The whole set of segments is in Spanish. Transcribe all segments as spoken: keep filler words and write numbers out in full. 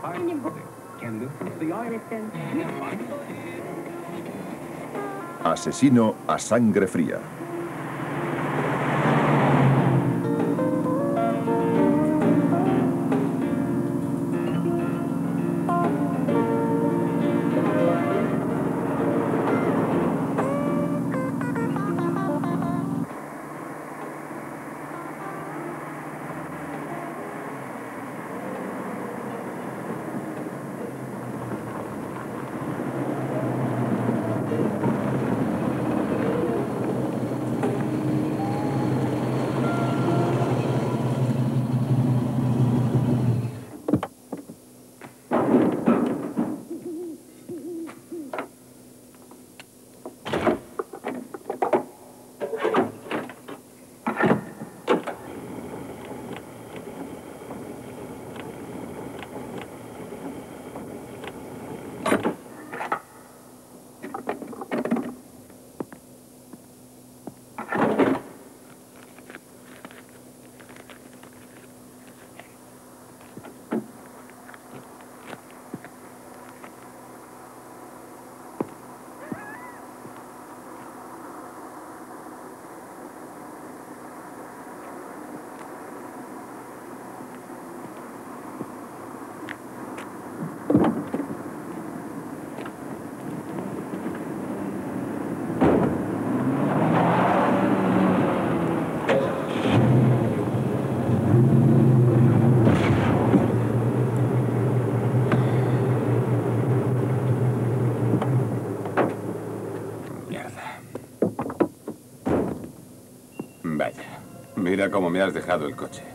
Asesino a sangre fría. Vaya, mira cómo me has dejado el coche.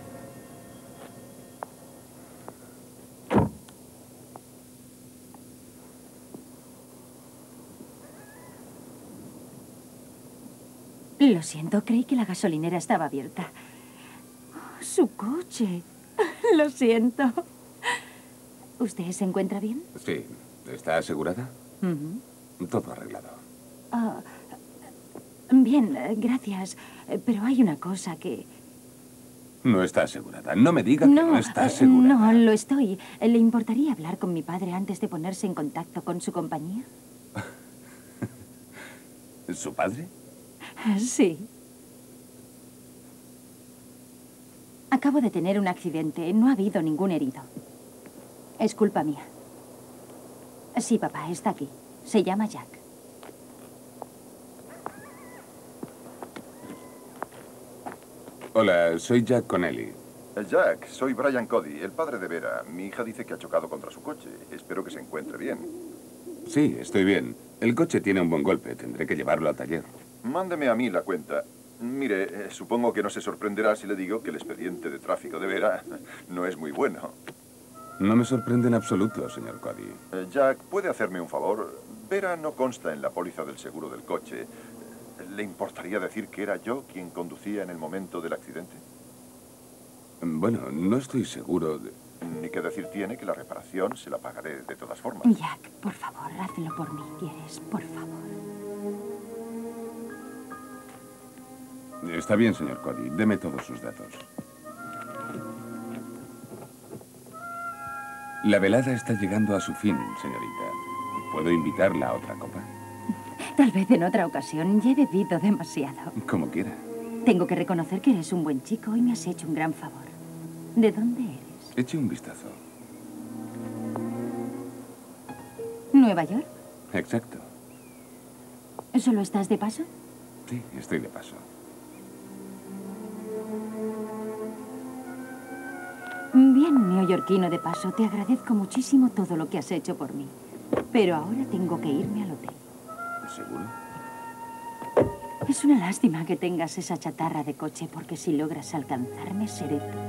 Lo siento, creí que la gasolinera estaba abierta. Oh, su coche. Lo siento. ¿Usted se encuentra bien? Sí. ¿Está asegurada? Uh-huh. Todo arreglado. Uh, bien, gracias. Pero hay una cosa que... No está asegurada. No me diga que no, no está asegurada. No, lo estoy. ¿Le importaría hablar con mi padre antes de ponerse en contacto con su compañía? ¿Su padre? Sí. Acabo de tener un accidente. No ha habido ningún herido. Es culpa mía. Sí, papá, está aquí. Se llama Jack. Hola, soy Jack Connelly. Jack, soy Brian Cody, el padre de Vera. Mi hija dice que ha chocado contra su coche. Espero que se encuentre bien. Sí, estoy bien. El coche tiene un buen golpe. Tendré que llevarlo al taller. Mándeme a mí la cuenta. Mire, eh, supongo que no se sorprenderá si le digo que el expediente de tráfico de Vera no es muy bueno. No me sorprende en absoluto, señor Cody. Eh, Jack, ¿puede hacerme un favor? Vera no consta en la póliza del seguro del coche. ¿Le importaría decir que era yo quien conducía en el momento del accidente? Bueno, no estoy seguro de... Ni que decir tiene que la reparación se la pagaré de todas formas. Jack, por favor, hazlo por mí, ¿quieres? Por favor. Está bien, señor Cody. Deme todos sus datos. La velada está llegando a su fin, señorita. ¿Puedo invitarla a otra copa? Tal vez en otra ocasión. Ya he bebido demasiado. Como quiera. Tengo que reconocer que eres un buen chico y me has hecho un gran favor. ¿De dónde eres? Eche un vistazo. ¿Nueva York? Exacto. ¿Solo estás de paso? Sí, estoy de paso. Bien, neoyorquino de paso, te agradezco muchísimo todo lo que has hecho por mí. Pero ahora tengo que irme al hotel. ¿Seguro? Es una lástima que tengas esa chatarra de coche, porque si logras alcanzarme, seré tú.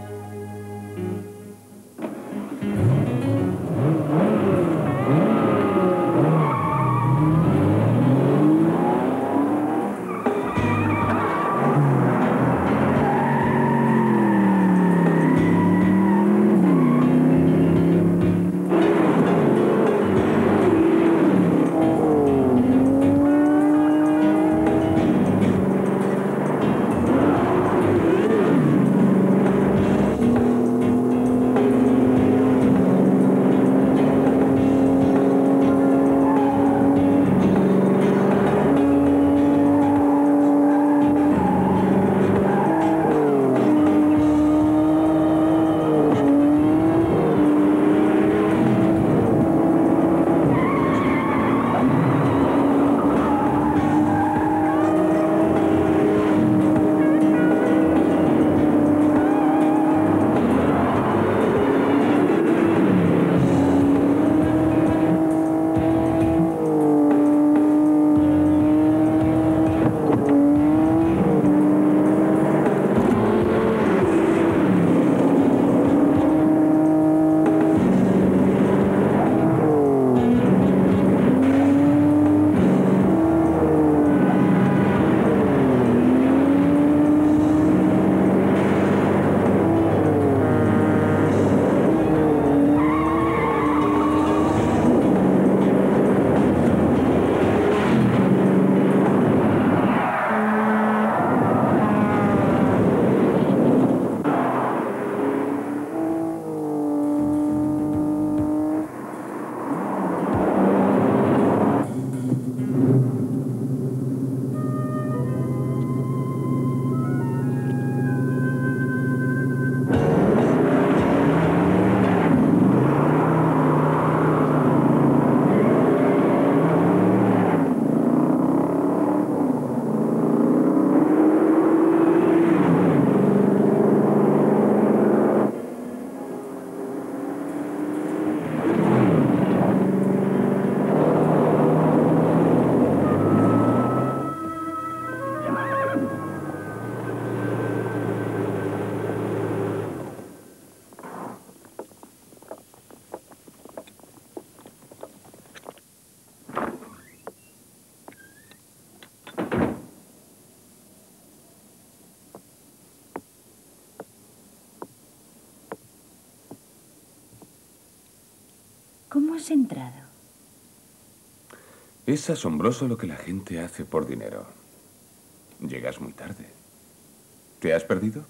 ¿Cómo has entrado? Es asombroso lo que la gente hace por dinero. Llegas muy tarde. ¿Te has perdido?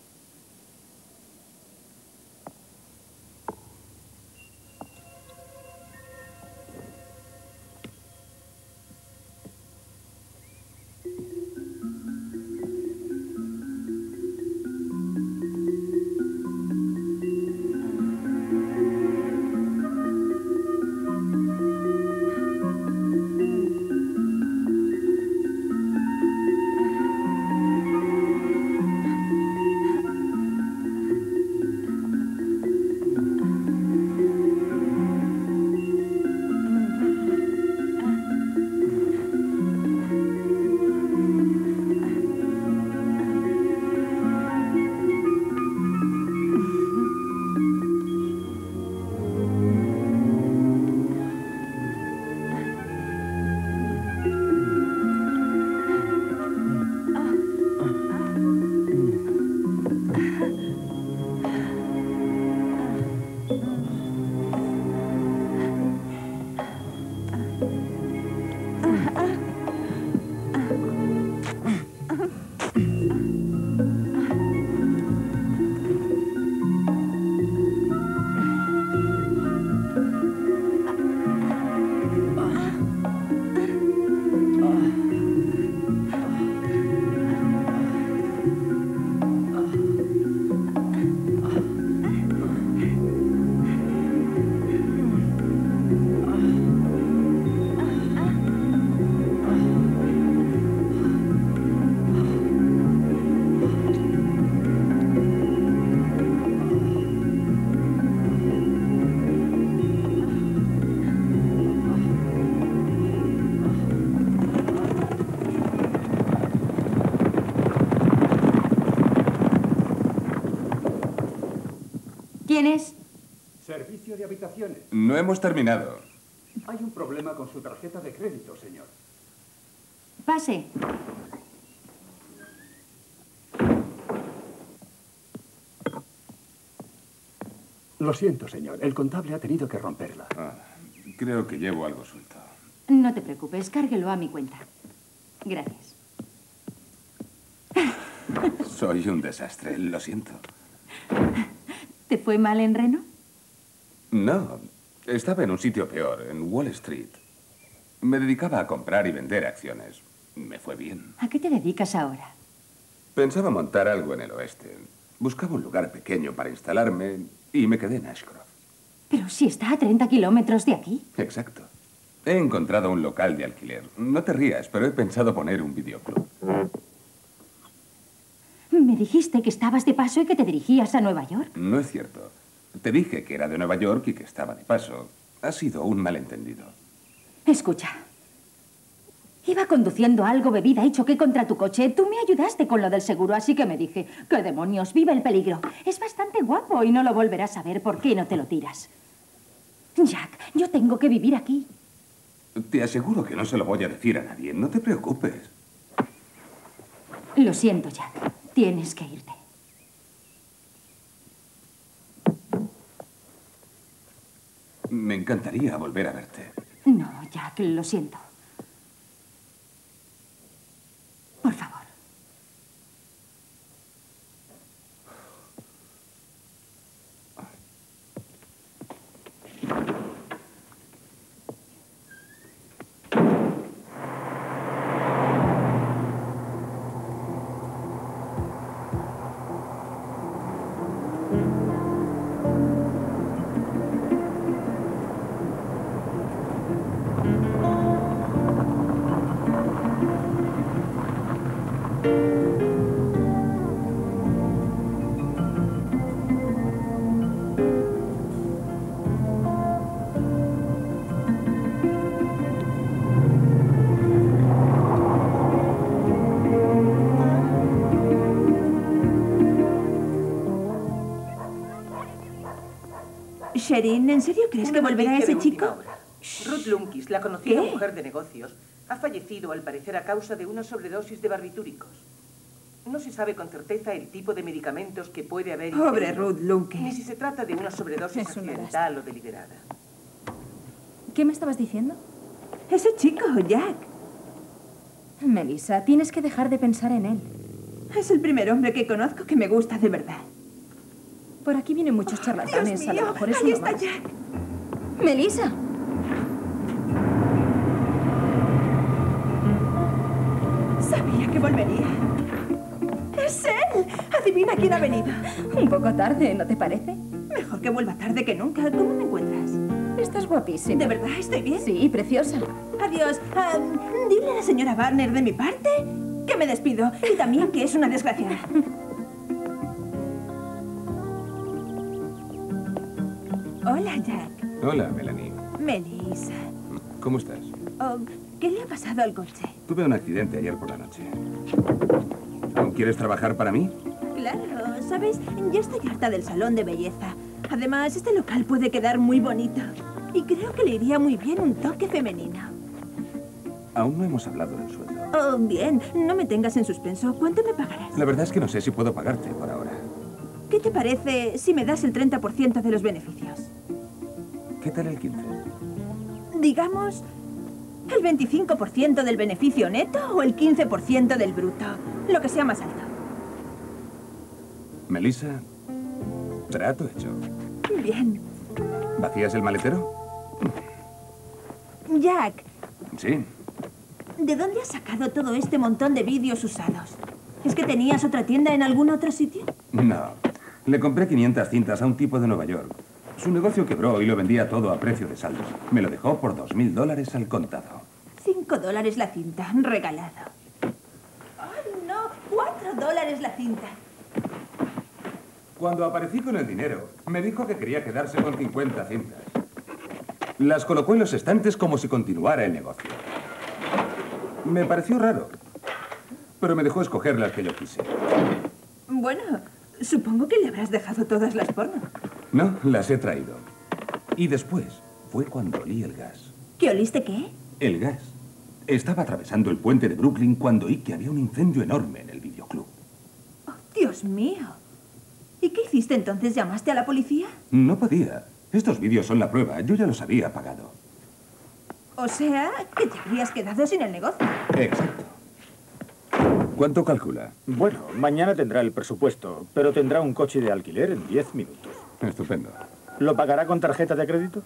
¿Quién es? Servicio de habitaciones. No hemos terminado. Hay un problema con su tarjeta de crédito, señor. Pase. Lo siento, señor. El contable ha tenido que romperla. Ah, creo que llevo algo suelto. No te preocupes, cárguelo a mi cuenta. Gracias. Soy un desastre, lo siento. ¿Te fue mal en Reno? No, estaba en un sitio peor, en Wall Street. Me dedicaba a comprar y vender acciones. Me fue bien. ¿A qué te dedicas ahora? Pensaba montar algo en el oeste. Buscaba un lugar pequeño para instalarme y me quedé en Ashcroft. Pero si está a treinta kilómetros de aquí. Exacto. He encontrado un local de alquiler. No te rías, pero he pensado poner un videoclub. Me dijiste que estabas de paso y que te dirigías a Nueva York. No es cierto. Te dije que era de Nueva York y que estaba de paso. Ha sido un malentendido. Escucha. Iba conduciendo algo bebida y choqué contra tu coche. Tú me ayudaste con lo del seguro, así que me dije, ¿qué demonios? ¡Viva el peligro! Es bastante guapo y no lo volverás a ver. ¿Por qué no te lo tiras? Jack, yo tengo que vivir aquí. Te aseguro que no se lo voy a decir a nadie. No te preocupes. Lo siento, Jack. Tienes que irte. Me encantaría volver a verte. No, Jack, lo siento. Por favor. Sherin, ¿en serio crees que volverá ese chico? Ruth Lunkis, la conocida ¿Qué? mujer de negocios, ha fallecido al parecer a causa de una sobredosis de barbitúricos. No se sabe con certeza el tipo de medicamentos que puede haber Pobre ingerido, Ruth Lunkis. ni si se trata de una sobredosis Es una accidental o deliberada. ¿Qué me estabas diciendo? Ese chico, Jack. Melissa, tienes que dejar de pensar en él. Es el primer hombre que conozco que me gusta de verdad. Por aquí vienen muchos Oh, charlatanes. Dios A mío, lo mejor es ahí uno está más. Jack. ¡Melissa! Sabía que volvería. ¡Es él! Adivina quién ha venido. Un poco tarde, ¿no te parece? Mejor que vuelva tarde que nunca. ¿Cómo me encuentras? Estás guapísima. ¿De verdad estoy bien? Sí, preciosa. Adiós. Ah, dile a la señora Barner de mi parte que me despido. Y también que es una desgraciada. Hola, Jack. Hola, Melanie. Melissa. ¿Cómo estás? Oh, ¿qué le ha pasado al coche? Tuve un accidente ayer por la noche. ¿Aún quieres trabajar para mí? Claro, ¿sabes? Ya estoy harta del salón de belleza. Además, este local puede quedar muy bonito. Y creo que le iría muy bien un toque femenino. Aún no hemos hablado del sueldo. Oh, bien. No me tengas en suspenso. ¿Cuánto me pagarás? La verdad es que no sé si puedo pagarte por ahora. ¿Qué te parece si me das el treinta por ciento de los beneficios? ¿Qué tal el quince? Digamos, el veinticinco por ciento del beneficio neto o el quince por ciento del bruto. Lo que sea más alto. Melissa, trato hecho. Bien. ¿Vacías el maletero? Jack, Sí. ¿de dónde has sacado todo este montón de vídeos usados? ¿Es que tenías otra tienda en algún otro sitio? No. Le compré quinientas cintas a un tipo de Nueva York. Su negocio quebró y lo vendía todo a precio de saldo. Me lo dejó por dos mil dólares al contado. Cinco dólares la cinta, regalado. ¡Ay, no! Cuatro dólares la cinta. Cuando aparecí con el dinero, me dijo que quería quedarse con cincuenta cintas. Las colocó en los estantes como si continuara el negocio. Me pareció raro, pero me dejó escoger las que yo quise. Bueno, supongo que le habrás dejado todas las porno. No, las he traído. Y después fue cuando olí el gas. ¿Qué oliste qué? El gas. Estaba atravesando el puente de Brooklyn cuando oí que había un incendio enorme en el videoclub. Oh, Dios mío. ¿Y qué hiciste entonces? ¿Llamaste a la policía? No podía. Estos vídeos son la prueba. Yo ya los había pagado. O sea, que te habrías quedado sin el negocio. Exacto. ¿Cuánto calcula? Bueno, mañana tendrá el presupuesto, pero tendrá un coche de alquiler en diez minutos. Estupendo. ¿Lo pagará con tarjeta de crédito?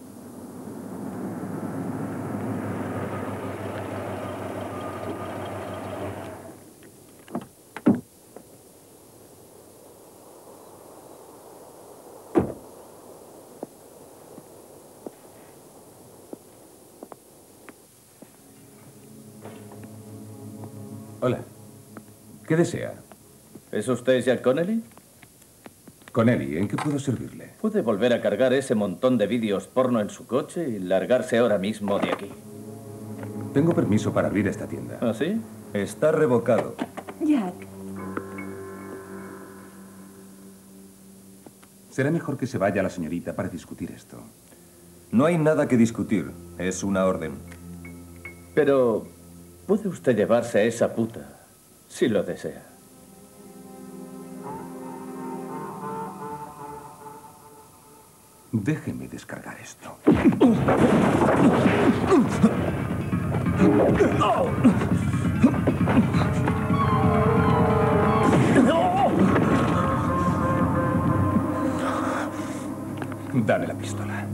Hola. ¿Qué desea? ¿Es usted Jack Connelly? Connelly, ¿en qué puedo servirle? Puede volver a cargar ese montón de vídeos porno en su coche y largarse ahora mismo de aquí. Tengo permiso para abrir esta tienda. ¿Ah, sí? Está revocado. Jack, Será mejor que se vaya la señorita para discutir esto. No hay nada que discutir. Es una orden. Pero puede usted llevarse a esa puta, si lo desea. Déjeme descargar esto. Dame la pistola.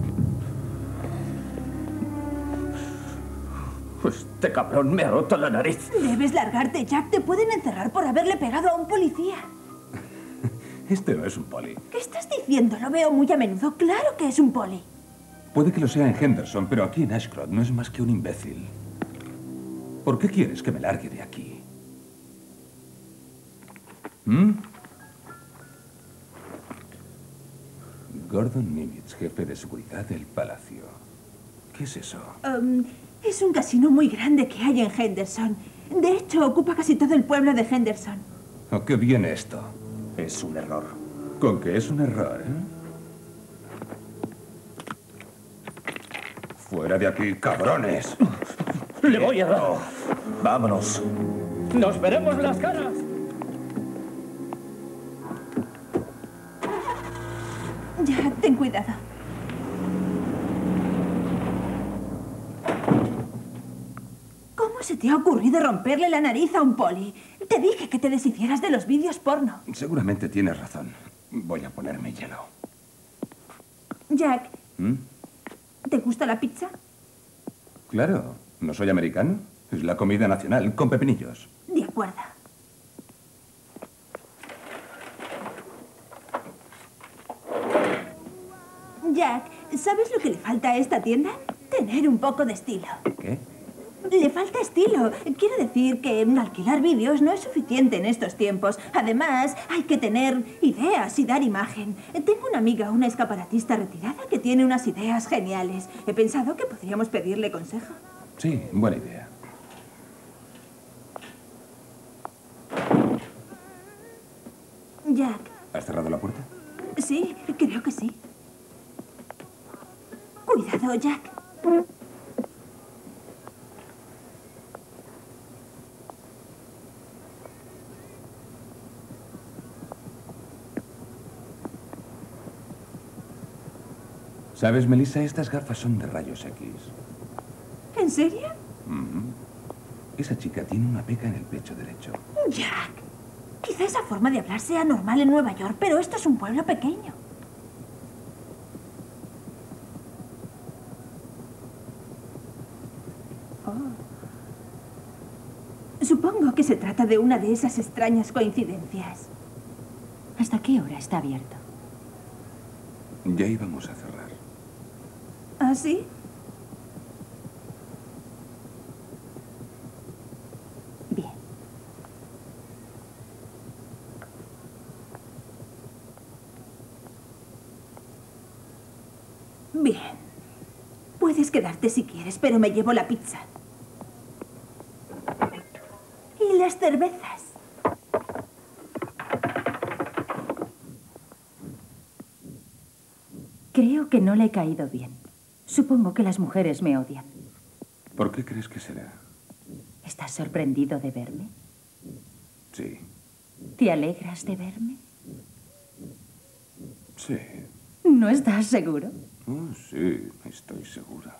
Este cabrón me ha roto la nariz. debes largarte, Jack. Te pueden encerrar por haberle pegado a un policía. Este no es un poli. ¿Qué estás diciendo? Lo veo muy a menudo. Claro que es un poli. Puede que lo sea en Henderson, pero aquí en Ashcroft no es más que un imbécil. ¿Por qué quieres que me largue de aquí? ¿Mm? Gordon Nimitz, jefe de seguridad del palacio. ¿Qué es eso? Um, es un casino muy grande que hay en Henderson. De hecho, ocupa casi todo el pueblo de Henderson. ¿A qué viene esto? Es un error. ¿Con qué es un error, eh? ¡Fuera de aquí, cabrones! ¡Le voy a dar! Vámonos. ¡Nos veremos las caras! Jack, ten cuidado. se te ha ocurrido romperle la nariz a un poli? Te dije que te deshicieras de los vídeos porno. Seguramente tienes razón. Voy a ponerme hielo. Jack, ¿Mm? ¿te gusta la pizza? Claro. ¿No soy americano? Es la comida nacional, con pepinillos. De acuerdo. Jack, ¿sabes lo que le falta a esta tienda? Tener un poco de estilo. ¿Qué? Le falta estilo. Quiero decir que alquilar vídeos no es suficiente en estos tiempos. Además, hay que tener ideas y dar imagen. Tengo una amiga, una escaparatista retirada, que tiene unas ideas geniales. He pensado que podríamos pedirle consejo. Sí, buena idea. Jack. ¿Has cerrado la puerta? Sí, creo que sí. Cuidado, Jack. ¿Sabes, Melissa? Estas gafas son de rayos X. ¿En serio? Mm-hmm. Esa chica tiene una peca en el pecho derecho. Jack, quizá esa forma de hablar sea normal en Nueva York, pero esto es un pueblo pequeño. Oh. Supongo que se trata de una de esas extrañas coincidencias. ¿Hasta qué hora está abierto? Ya íbamos a cerrar. ¿Ah, sí? Bien. Bien. Puedes quedarte si quieres, pero me llevo la pizza. Y las cervezas. Creo que no le he caído bien. Supongo que las mujeres me odian. ¿Por qué crees que será? ¿Estás sorprendido de verme? Sí. ¿Te alegras de verme? Sí. ¿No estás seguro? Oh, sí, estoy segura.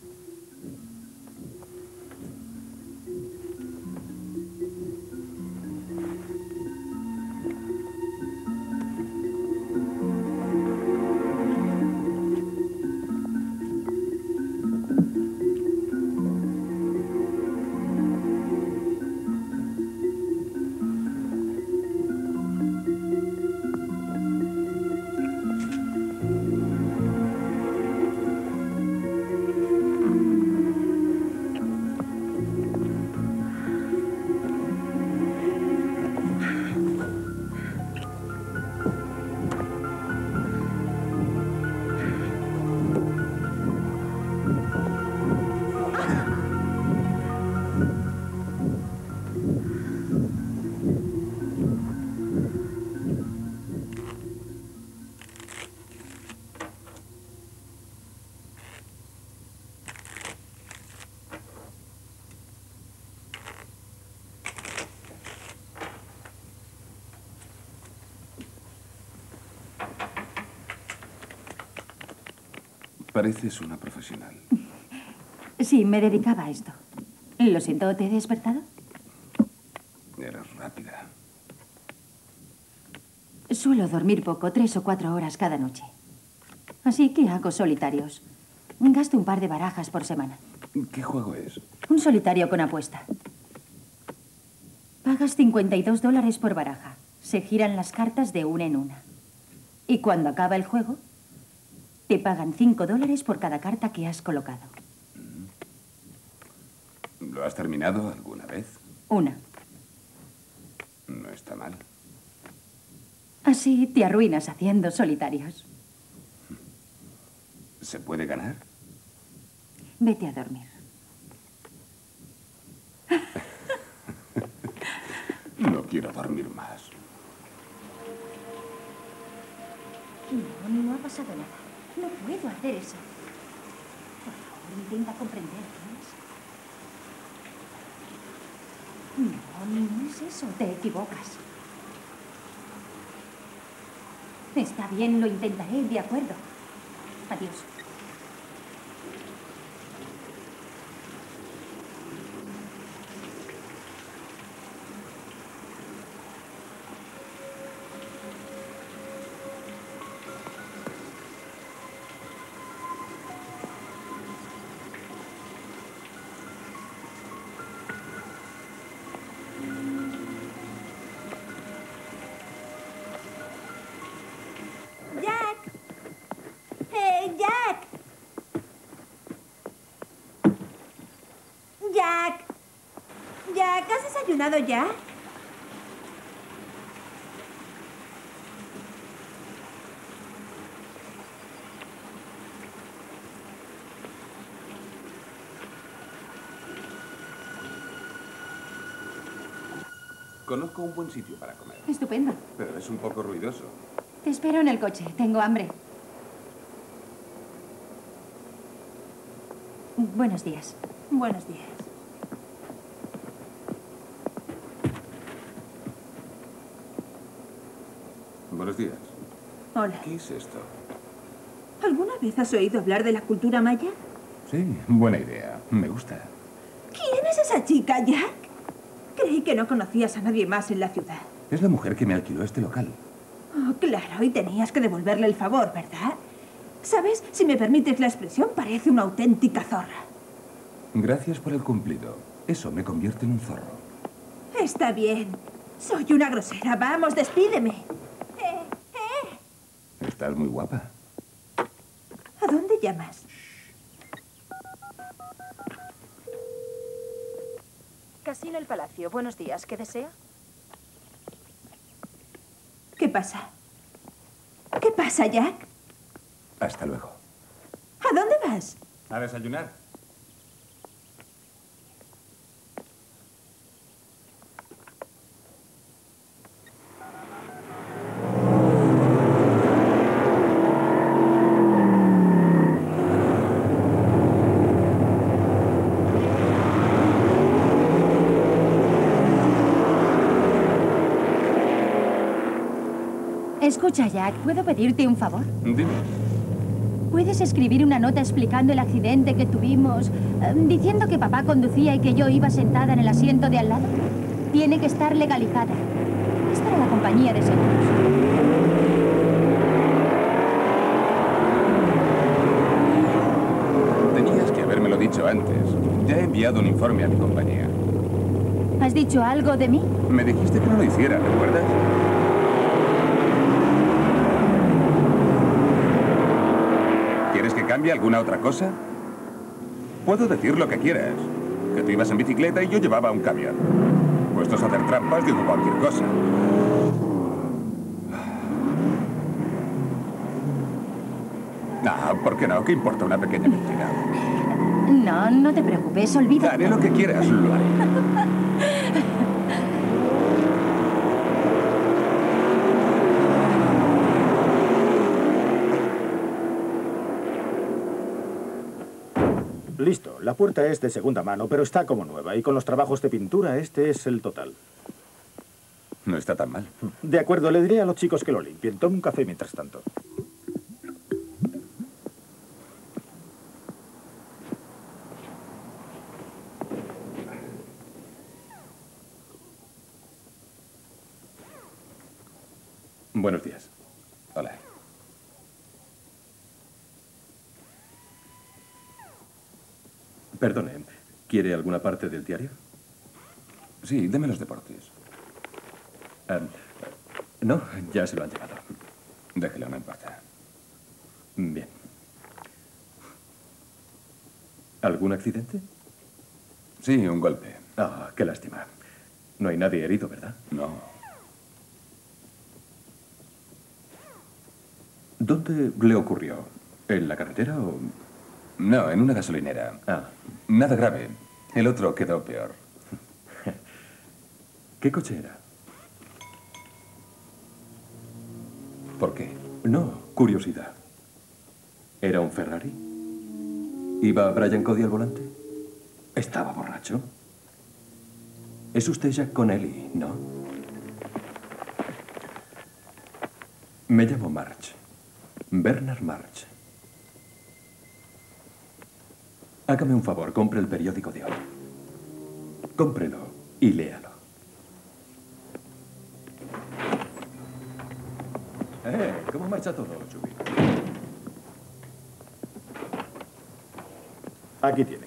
Pareces una profesional. Sí, me dedicaba a esto. Lo siento, ¿te he despertado? Eres rápida. Suelo dormir poco, tres o cuatro horas cada noche. Así que hago solitarios. Gasto un par de barajas por semana. ¿Qué juego es? Un solitario con apuesta. Pagas cincuenta y dos dólares por baraja. Se giran las cartas de una en una. Y cuando acaba el juego, te pagan cinco dólares por cada carta que has colocado. ¿Lo has terminado alguna vez? Una. No está mal. Así te arruinas haciendo solitarios. ¿Se puede ganar? Vete a dormir. No quiero dormir más. No, no ha pasado nada. No puedo hacer eso. Por favor, intenta comprender, ¿ves? No, no es eso. Te equivocas. Está bien, lo intentaré, de acuerdo. Adiós. Jack, ¿has desayunado ya? Conozco un buen sitio para comer. Estupendo. Pero es un poco ruidoso. Te espero en el coche. Tengo hambre. Buenos días. Buenos días. Buenos días. Hola. ¿Qué es esto? ¿Alguna vez has oído hablar de la cultura maya? Sí, buena idea. Me gusta. ¿Quién es esa chica, Jack? Creí que no conocías a nadie más en la ciudad. Es la mujer que me alquiló este local. Oh, claro, y tenías que devolverle el favor, ¿verdad? ¿Sabes? Si me permites la expresión, parece una auténtica zorra. Gracias por el cumplido. Eso me convierte en un zorro. Está bien. Soy una grosera. Vamos, despídeme. Eh, eh. Estás muy guapa. ¿A dónde llamas? Casino El Palacio. Buenos días. ¿Qué desea? ¿Qué pasa? ¿Qué pasa, Jack? Hasta luego. ¿A dónde vas? A desayunar. Escucha, Jack, ¿puedo pedirte un favor? Dime. ¿Puedes escribir una nota explicando el accidente que tuvimos, eh, diciendo que papá conducía y que yo iba sentada en el asiento de al lado? Tiene que estar legalizada. Es para la compañía de seguros. Tenías que habérmelo dicho antes. Ya he enviado un informe a mi compañía. ¿Has dicho algo de mí? Me dijiste que no lo hiciera, ¿recuerdas? ¿Quieres que cambie alguna otra cosa? Puedo decir lo que quieras. Que tú ibas en bicicleta y yo llevaba un camión. Puestos a hacer trampas, digo cualquier cosa. No, ¿por qué no? ¿Qué importa una pequeña mentira? No, no te preocupes, olvida. Haré lo que quieras, lo haré. Listo. La puerta es de segunda mano, pero está como nueva. Y con los trabajos de pintura, este es el total. No está tan mal. De acuerdo, le diré a los chicos que lo limpien. Tome un café mientras tanto. Buenos días. Hola. Perdone, ¿quiere alguna parte del diario? Sí, deme los deportes. Um, no, ya se lo han llevado. Déjelo, no importa. Bien. ¿Algún accidente? Sí, un golpe. Ah, qué lástima. No hay nadie herido, ¿verdad? No. ¿Dónde le ocurrió? ¿En la carretera o...? No, en una gasolinera. Ah. Nada grave. El otro quedó peor. ¿Qué coche era? ¿Por qué? No, curiosidad. ¿Era un Ferrari? ¿Iba Brian Cody al volante? ¿Estaba borracho? Es usted Jack Connelly, ¿no? Me llamo March. Bernard March. Hágame un favor, compre el periódico de hoy. Cómprelo y léalo. Eh, ¿cómo marcha todo, Chubby? Aquí tiene.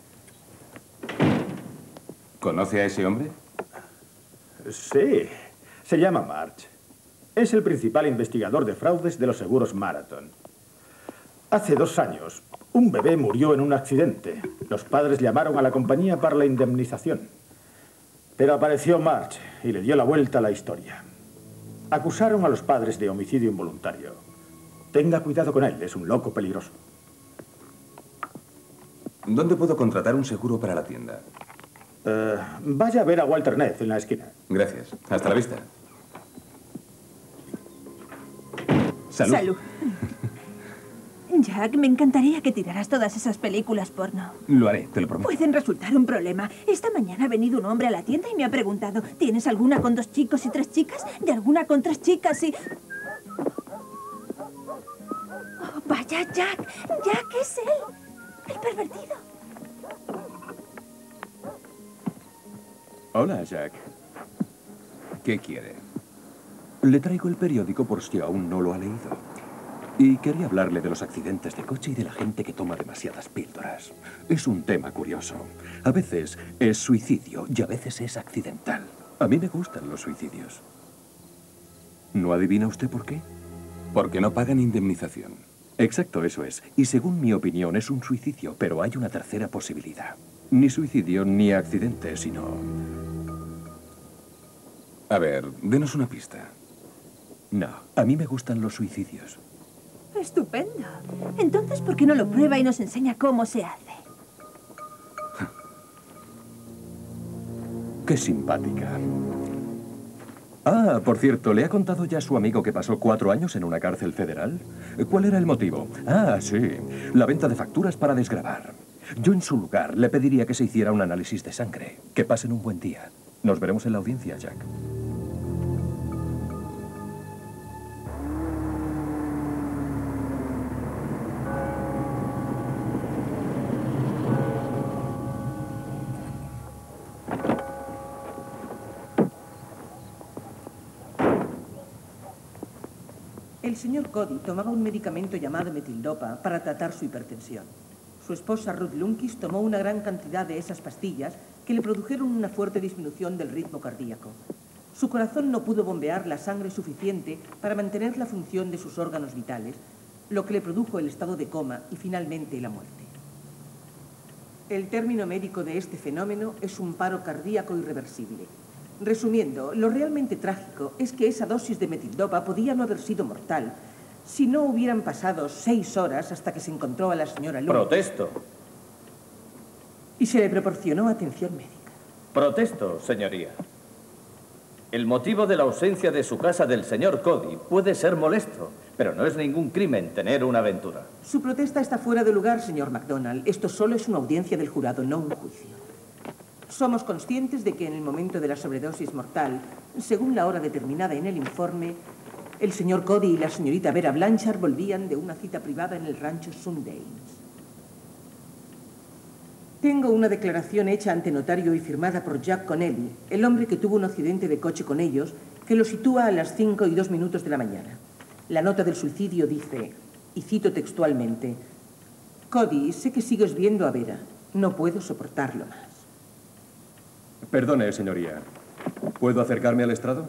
¿Conoce a ese hombre? Sí. Se llama March. Es el principal investigador de fraudes de los seguros Marathon. Hace dos años, un bebé murió en un accidente. Los padres llamaron a la compañía para la indemnización. Pero apareció March y le dio la vuelta a la historia. Acusaron a los padres de homicidio involuntario. Tenga cuidado con él, es un loco peligroso. ¿Dónde puedo contratar un seguro para la tienda? Uh, vaya a ver a Walter Neff en la esquina. Gracias. Hasta la vista. Salud. Salud. Jack, me encantaría que tiraras todas esas películas porno. Lo haré, te lo prometo. Pueden resultar un problema. Esta mañana ha venido un hombre a la tienda y me ha preguntado, ¿tienes alguna con dos chicos y tres chicas? ¿Y alguna con tres chicas y...? Oh, vaya, Jack. Jack es él. El pervertido. Hola, Jack. ¿Qué quiere? Le traigo el periódico por si aún no lo ha leído. Y quería hablarle de los accidentes de coche y de la gente que toma demasiadas píldoras. Es un tema curioso. A veces es suicidio y a veces es accidental. A mí me gustan los suicidios. ¿No adivina usted por qué? Porque no pagan indemnización. Exacto, eso es. Y según mi opinión es un suicidio, pero hay una tercera posibilidad. Ni suicidio ni accidente, sino... A ver, denos una pista. No, a mí me gustan los suicidios. Estupendo. Entonces, ¿por qué no lo prueba y nos enseña cómo se hace? Qué simpática. Ah, por cierto, ¿le ha contado ya a su amigo que pasó cuatro años en una cárcel federal? ¿Cuál era el motivo? Ah, sí, la venta de facturas para desgravar. Yo en su lugar le pediría que se hiciera un análisis de sangre. Que pasen un buen día. Nos veremos en la audiencia, Jack. El señor Cody tomaba un medicamento llamado metildopa para tratar su hipertensión. Su esposa Ruth Lunkis tomó una gran cantidad de esas pastillas que le produjeron una fuerte disminución del ritmo cardíaco. Su corazón no pudo bombear la sangre suficiente para mantener la función de sus órganos vitales, lo que le produjo el estado de coma y finalmente la muerte. El término médico de este fenómeno es un paro cardíaco irreversible. Resumiendo, lo realmente trágico es que esa dosis de metildopa podía no haber sido mortal si no hubieran pasado seis horas hasta que se encontró a la señora Lunkis. Protesto. Y se le proporcionó atención médica. Protesto, señoría. El motivo de la ausencia de su casa del señor Cody puede ser molesto, pero no es ningún crimen tener una aventura. Su protesta está fuera de lugar, señor MacDonald. Esto solo es una audiencia del jurado, no un juicio. Somos conscientes de que en el momento de la sobredosis mortal, según la hora determinada en el informe, el señor Cody y la señorita Vera Blanchard volvían de una cita privada en el rancho Sundays. Tengo una declaración hecha ante notario y firmada por Jack Connelly, el hombre que tuvo un accidente de coche con ellos, que lo sitúa a las cinco y dos minutos de la mañana. La nota del suicidio dice, y cito textualmente, Cody, sé que sigues viendo a Vera. No puedo soportarlo más. Perdone, señoría. ¿Puedo acercarme al estrado?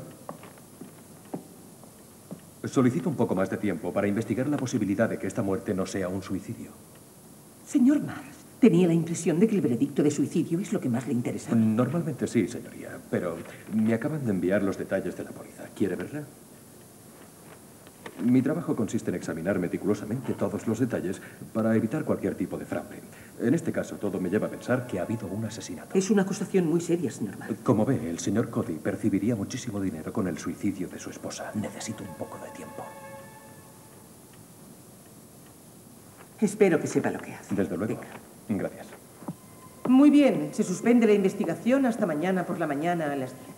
Solicito un poco más de tiempo para investigar la posibilidad de que esta muerte no sea un suicidio. Señor Mars, tenía la impresión de que el veredicto de suicidio es lo que más le interesa. Normalmente sí, señoría, pero me acaban de enviar los detalles de la póliza. ¿Quiere verla? Mi trabajo consiste en examinar meticulosamente todos los detalles para evitar cualquier tipo de fraude. En este caso, todo me lleva a pensar que ha habido un asesinato. Es una acusación muy seria, señor Mars. Como ve, el señor Cody percibiría muchísimo dinero con el suicidio de su esposa. Necesito un poco de tiempo. Espero que sepa lo que hace. Desde luego. Venga. Gracias. Muy bien, se suspende la investigación hasta mañana por la mañana a las diez.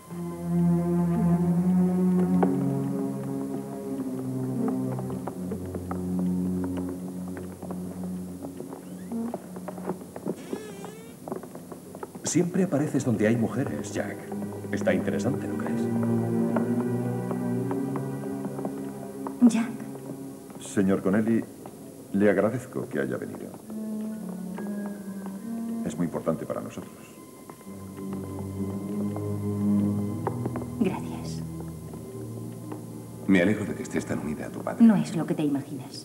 Siempre apareces donde hay mujeres, Jack. Está interesante, ¿no crees? Jack. Señor Connelly, le agradezco que haya venido. Es muy importante para nosotros. Gracias. Me alegro de que estés tan unida a tu padre. No es lo que te imaginas.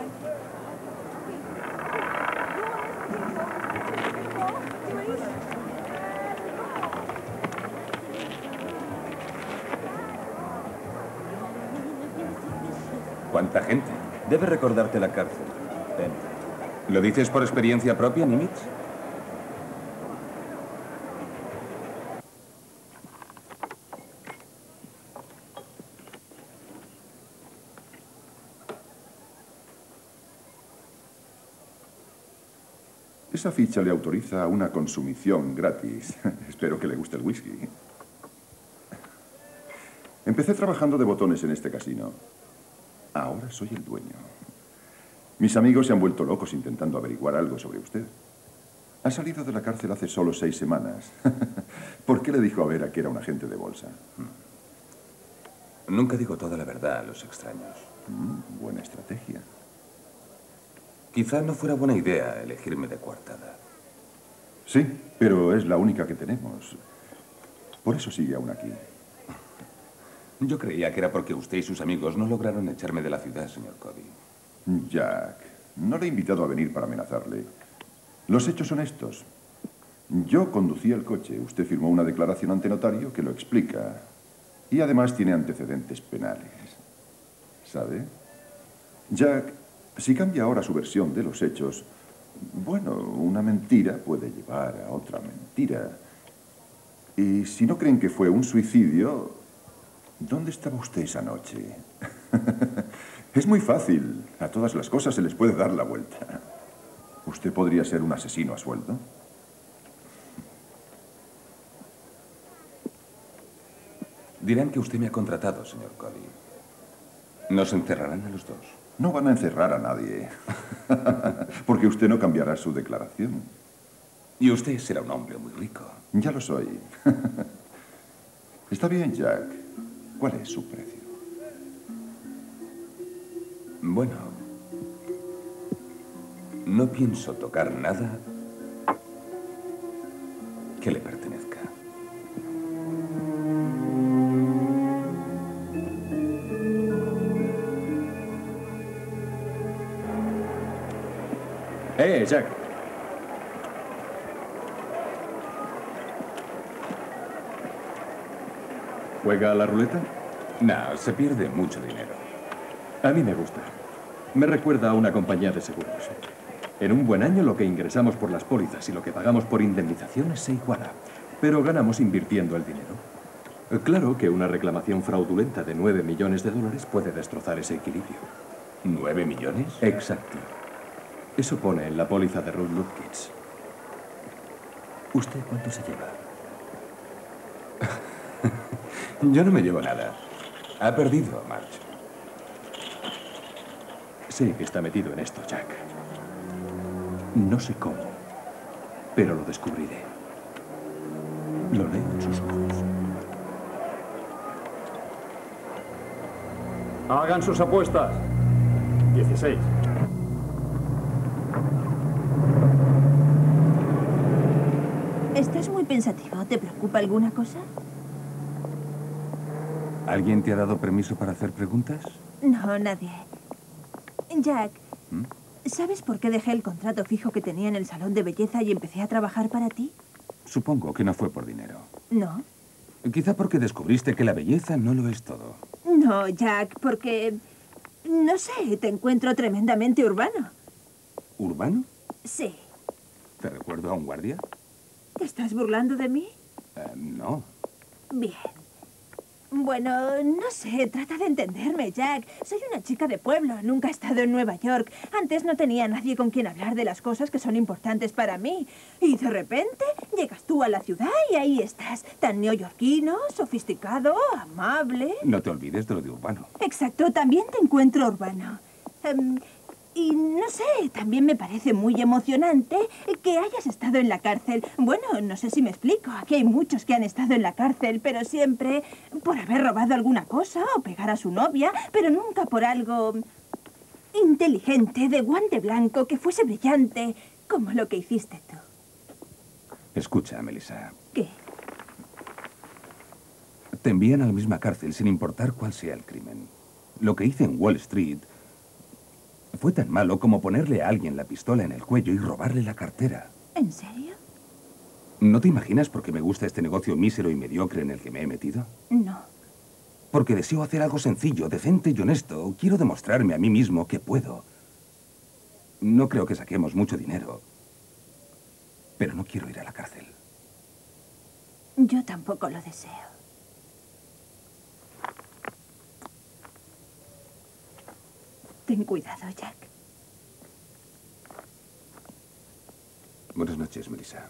¿Cuánta gente? Debe recordarte la cárcel. Ven. ¿Lo dices por experiencia propia, Nimitz? Esa ficha le autoriza una consumición gratis. Espero que le guste el whisky. Empecé trabajando de botones en este casino. Ahora soy el dueño. Mis amigos se han vuelto locos intentando averiguar algo sobre usted. Ha salido de la cárcel hace solo seis semanas. ¿Por qué le dijo a Vera que era un agente de bolsa? Nunca digo toda la verdad a los extraños. Mm, buena estrategia. Quizá no fuera buena idea elegirme de coartada. Sí, pero es la única que tenemos. Por eso sigue aún aquí. Yo creía que era porque usted y sus amigos no lograron echarme de la ciudad, señor Cody. Jack, no le he invitado a venir para amenazarle. Los hechos son estos. Yo conducía el coche. Usted firmó una declaración ante notario que lo explica. Y además tiene antecedentes penales. ¿Sabe? Jack, si cambia ahora su versión de los hechos, bueno, una mentira puede llevar a otra mentira. Y si no creen que fue un suicidio, ¿dónde estaba usted esa noche? Es muy fácil. A todas las cosas se les puede dar la vuelta. ¿Usted podría ser un asesino a sueldo? Dirán que usted me ha contratado, señor Cody. ¿Nos encerrarán a los dos? No van a encerrar a nadie. Porque usted no cambiará su declaración. Y usted será un hombre muy rico. Ya lo soy. Está bien, Jack. ¿Cuál es su precio? Bueno, no pienso tocar nada que le pertenezca. ¡Eh, Jack! ¿Juega a la ruleta? No, se pierde mucho dinero. A mí me gusta. Me recuerda a una compañía de seguros. En un buen año lo que ingresamos por las pólizas y lo que pagamos por indemnizaciones se iguala. Pero ganamos invirtiendo el dinero. Claro que una reclamación fraudulenta de nueve millones de dólares puede destrozar ese equilibrio. ¿Nueve millones? Exacto. Eso pone en la póliza de Ruth Lupkins. ¿Usted cuánto se lleva? Yo no me llevo nada. Ha perdido, March. Sé que está metido en esto, Jack. No sé cómo, pero lo descubriré. Lo leo en sus ojos. Hagan sus apuestas. dieciséis. Estás muy pensativo. ¿Te preocupa alguna cosa? ¿Alguien te ha dado permiso para hacer preguntas? No, nadie. Jack, ¿Mm? ¿sabes por qué dejé el contrato fijo que tenía en el salón de belleza y empecé a trabajar para ti? Supongo que no fue por dinero. No. Quizá porque descubriste que la belleza no lo es todo. No, Jack, porque... no sé, te encuentro tremendamente urbano. ¿Urbano? Sí. ¿Te recuerdo a un guardia? ¿Te estás burlando de mí? Uh, no. Bien. Bueno, no sé, trata de entenderme, Jack. Soy una chica de pueblo, nunca he estado en Nueva York. Antes no tenía nadie con quien hablar de las cosas que son importantes para mí. Y de repente llegas tú a la ciudad y ahí estás, tan neoyorquino, sofisticado, amable. No te olvides de lo de urbano. Exacto, también te encuentro urbano. Um, y no sé, también me parece muy emocionante que hayas estado en la cárcel. Bueno, no sé si me explico. Aquí hay muchos que han estado en la cárcel, pero siempre por haber robado alguna cosa o pegar a su novia, pero nunca por algo inteligente, de guante blanco, que fuese brillante, como lo que hiciste tú. Escucha, Melissa. ¿Qué? Te envían a la misma cárcel sin importar cuál sea el crimen. Lo que hice en Wall Street Fue tan malo como ponerle a alguien la pistola en el cuello y robarle la cartera. ¿En serio? ¿No te imaginas por qué me gusta este negocio mísero y mediocre en el que me he metido? No. Porque deseo hacer algo sencillo, decente y honesto. Quiero demostrarme a mí mismo que puedo. No creo que saquemos mucho dinero, pero no quiero ir a la cárcel. Yo tampoco lo deseo. Ten cuidado, Jack. Buenas noches, Melissa.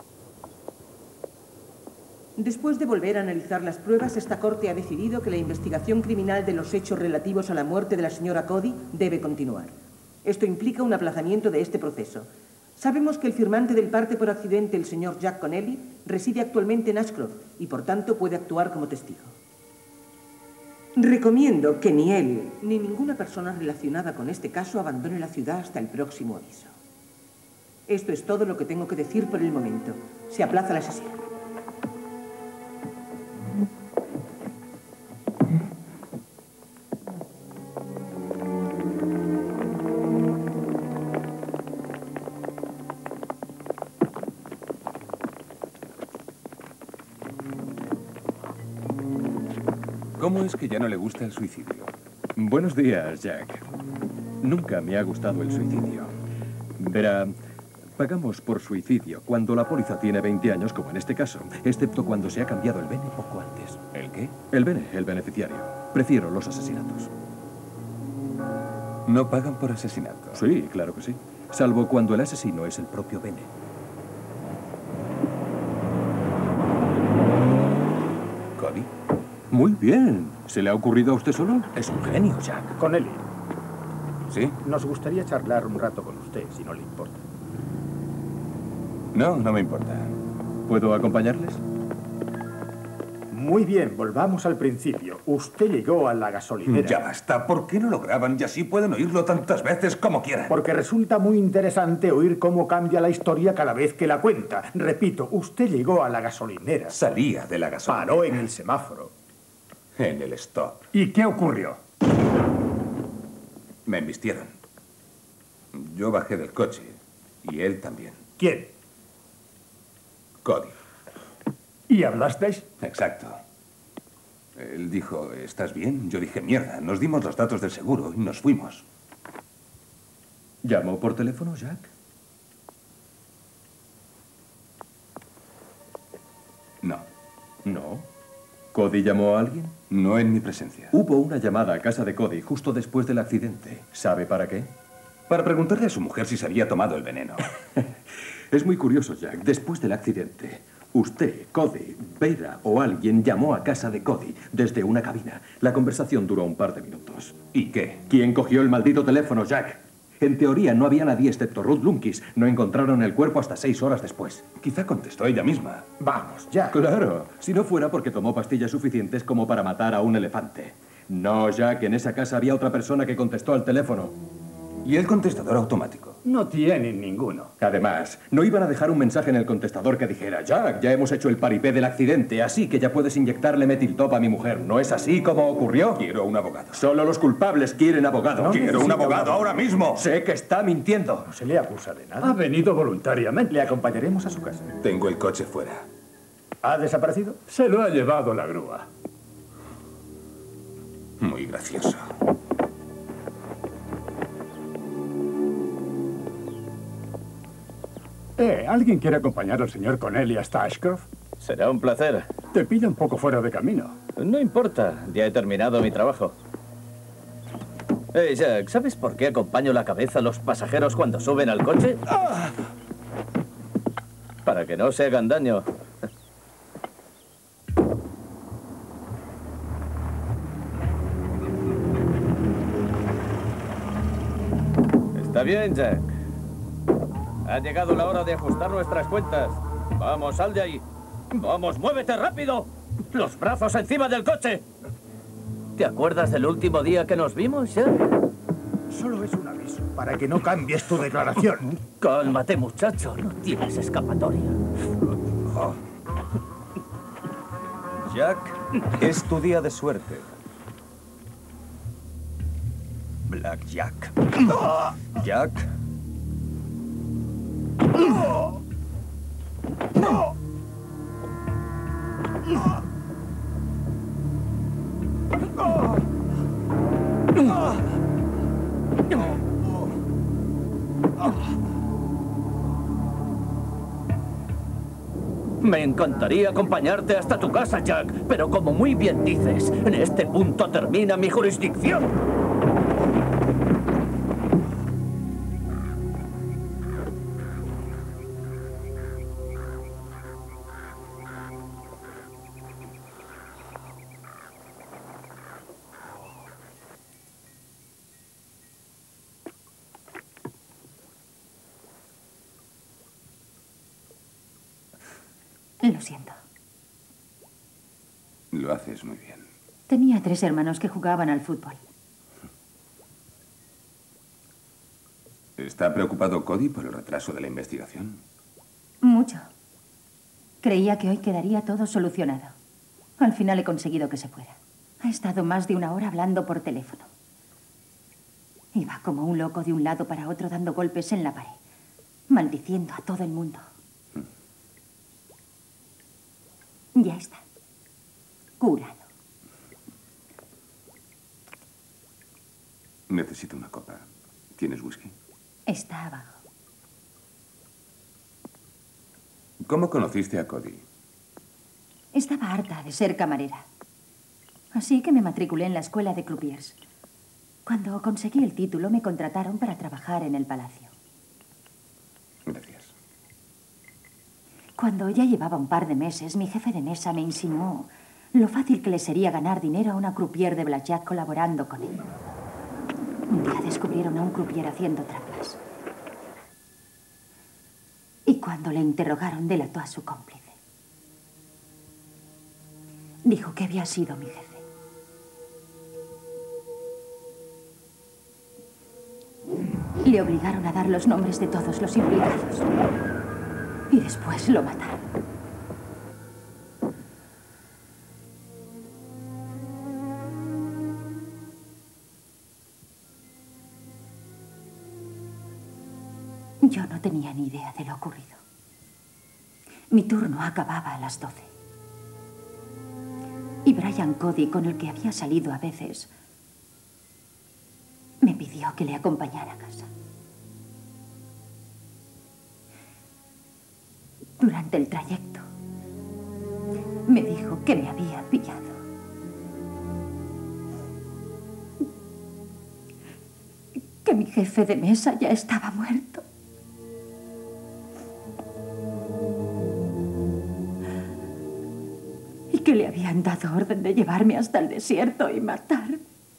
Después de volver a analizar las pruebas, esta corte ha decidido que la investigación criminal de los hechos relativos a la muerte de la señora Cody debe continuar. Esto implica un aplazamiento de este proceso. Sabemos que el firmante del parte por accidente, el señor Jack Connelly, reside actualmente en Ashcroft y, por tanto, puede actuar como testigo. Recomiendo que ni él ni ninguna persona relacionada con este caso abandone la ciudad hasta el próximo aviso. Esto es todo lo que tengo que decir por el momento. Se aplaza la sesión. ¿Cómo es que ya no le gusta el suicidio? Buenos días, Jack. Nunca me ha gustado el suicidio. Verá, pagamos por suicidio cuando la póliza tiene veinte años, como en este caso, excepto cuando se ha cambiado el bene poco antes. ¿El qué? El bene, el beneficiario. Prefiero los asesinatos. ¿No pagan por asesinato? Sí, claro que sí. Salvo cuando el asesino es el propio bene. ¿Cody? Muy bien. ¿Se le ha ocurrido a usted solo? Es un genio, Jack. Connelly. ¿Sí? Nos gustaría charlar un rato con usted, si no le importa. No, no me importa. ¿Puedo acompañarles? Muy bien, volvamos al principio. Usted llegó a la gasolinera. Ya basta. ¿Por qué no lo graban y así pueden oírlo tantas veces como quieran? Porque resulta muy interesante oír cómo cambia la historia cada vez que la cuenta. Repito, usted llegó a la gasolinera. Salía de la gasolinera. Paró en el semáforo. En el stop. ¿Y qué ocurrió? Me embistieron. Yo bajé del coche. Y él también. ¿Quién? Cody. ¿Y hablasteis? Exacto. Él dijo, ¿estás bien? Yo dije, mierda. Nos dimos los datos del seguro y nos fuimos. ¿Llamó por teléfono, Jack? No. No. ¿Cody llamó a alguien? No en mi presencia. Hubo una llamada a casa de Cody justo después del accidente. ¿Sabe para qué? Para preguntarle a su mujer si se había tomado el veneno. Es muy curioso, Jack. Después del accidente, usted, Cody, Vera o alguien llamó a casa de Cody desde una cabina. La conversación duró un par de minutos. ¿Y qué? ¿Quién cogió el maldito teléfono, Jack? En teoría no había nadie excepto Ruth Lunkis. No encontraron el cuerpo hasta seis horas después. Quizá contestó ella misma. Vamos, Jack. Claro, si no fuera porque tomó pastillas suficientes como para matar a un elefante. No, Jack, en esa casa había otra persona que contestó al teléfono. ¿Y el contestador automático? No tienen ninguno. Además, no iban a dejar un mensaje en el contestador que dijera Jack, ya hemos hecho el paripé del accidente, así que ya puedes inyectarle metiltop a mi mujer. ¿No es así como ocurrió? Quiero un abogado. Solo los culpables quieren abogado. No Quiero un abogado ahora mismo. Sé que está mintiendo. No se le acusa de nada. Ha venido voluntariamente. Le acompañaremos a su casa. Tengo el coche fuera. ¿Ha desaparecido? Se lo ha llevado la grúa. Muy gracioso. Eh, ¿alguien quiere acompañar al señor Connelly hasta Ashcroft? Será un placer. Te pilla un poco fuera de camino. No importa, ya he terminado mi trabajo. Hey, Jack, ¿sabes por qué acompaño la cabeza a los pasajeros cuando suben al coche? ¡Ah! Para que no se hagan daño. Está bien, Jack. Ha llegado la hora de ajustar nuestras cuentas. Vamos, sal de ahí. Vamos, muévete rápido. Los brazos encima del coche. ¿Te acuerdas del último día que nos vimos, Jack? Solo es un aviso para que no cambies tu declaración. Cálmate, muchacho. No tienes escapatoria. Oh. Jack, es tu día de suerte. Blas. Jack, Jack. Jack. Me encantaría acompañarte hasta tu casa, Jack, pero como muy bien dices, en este punto termina mi jurisdicción. Lo siento. Lo haces muy bien. Tenía tres hermanos que jugaban al fútbol. ¿Está preocupado Cody por el retraso de la investigación? Mucho. Creía que hoy quedaría todo solucionado. Al final he conseguido que se fuera. Ha estado más de una hora hablando por teléfono. Iba como un loco de un lado para otro dando golpes en la pared, maldiciendo a todo el mundo. Ya está. Curado. Necesito una copa. ¿Tienes whisky? Está abajo. ¿Cómo conociste a Cody? Estaba harta de ser camarera. Así que me matriculé en la escuela de croupiers. Cuando conseguí el título, me contrataron para trabajar en el palacio. Gracias. Cuando ya llevaba un par de meses, mi jefe de mesa me insinuó lo fácil que le sería ganar dinero a una croupier de blackjack colaborando con él. Un día descubrieron a un croupier haciendo trampas. Y cuando le interrogaron, delató a su cómplice. Dijo que había sido mi jefe. Le obligaron a dar los nombres de todos los implicados. Y después lo mataron. Yo no tenía ni idea de lo ocurrido. Mi turno acababa a las doce. Y Brian Cody, con el que había salido a veces, me pidió que le acompañara a casa. Durante el trayecto, me dijo que me había pillado. Que mi jefe de mesa ya estaba muerto. Y que le habían dado orden de llevarme hasta el desierto y matarme.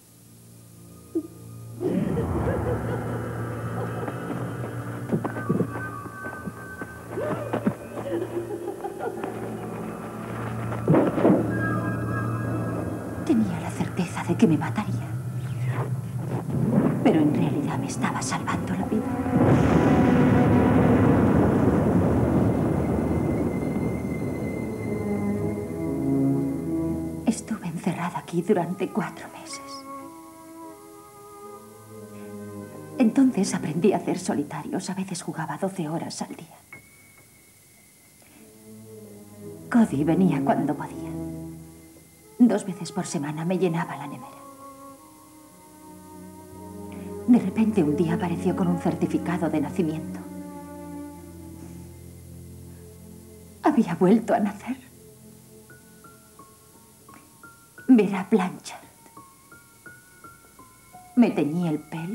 Tenía la certeza de que me mataría. Pero en realidad me estaba salvando la vida. Estuve encerrada aquí durante cuatro meses. Entonces aprendí a hacer solitarios. A veces jugaba doce horas al día. Cody venía cuando podía. Dos veces por semana me llenaba la nevera. De repente un día apareció con un certificado de nacimiento. Había vuelto a nacer. Vera Blanchard. Me teñí el pelo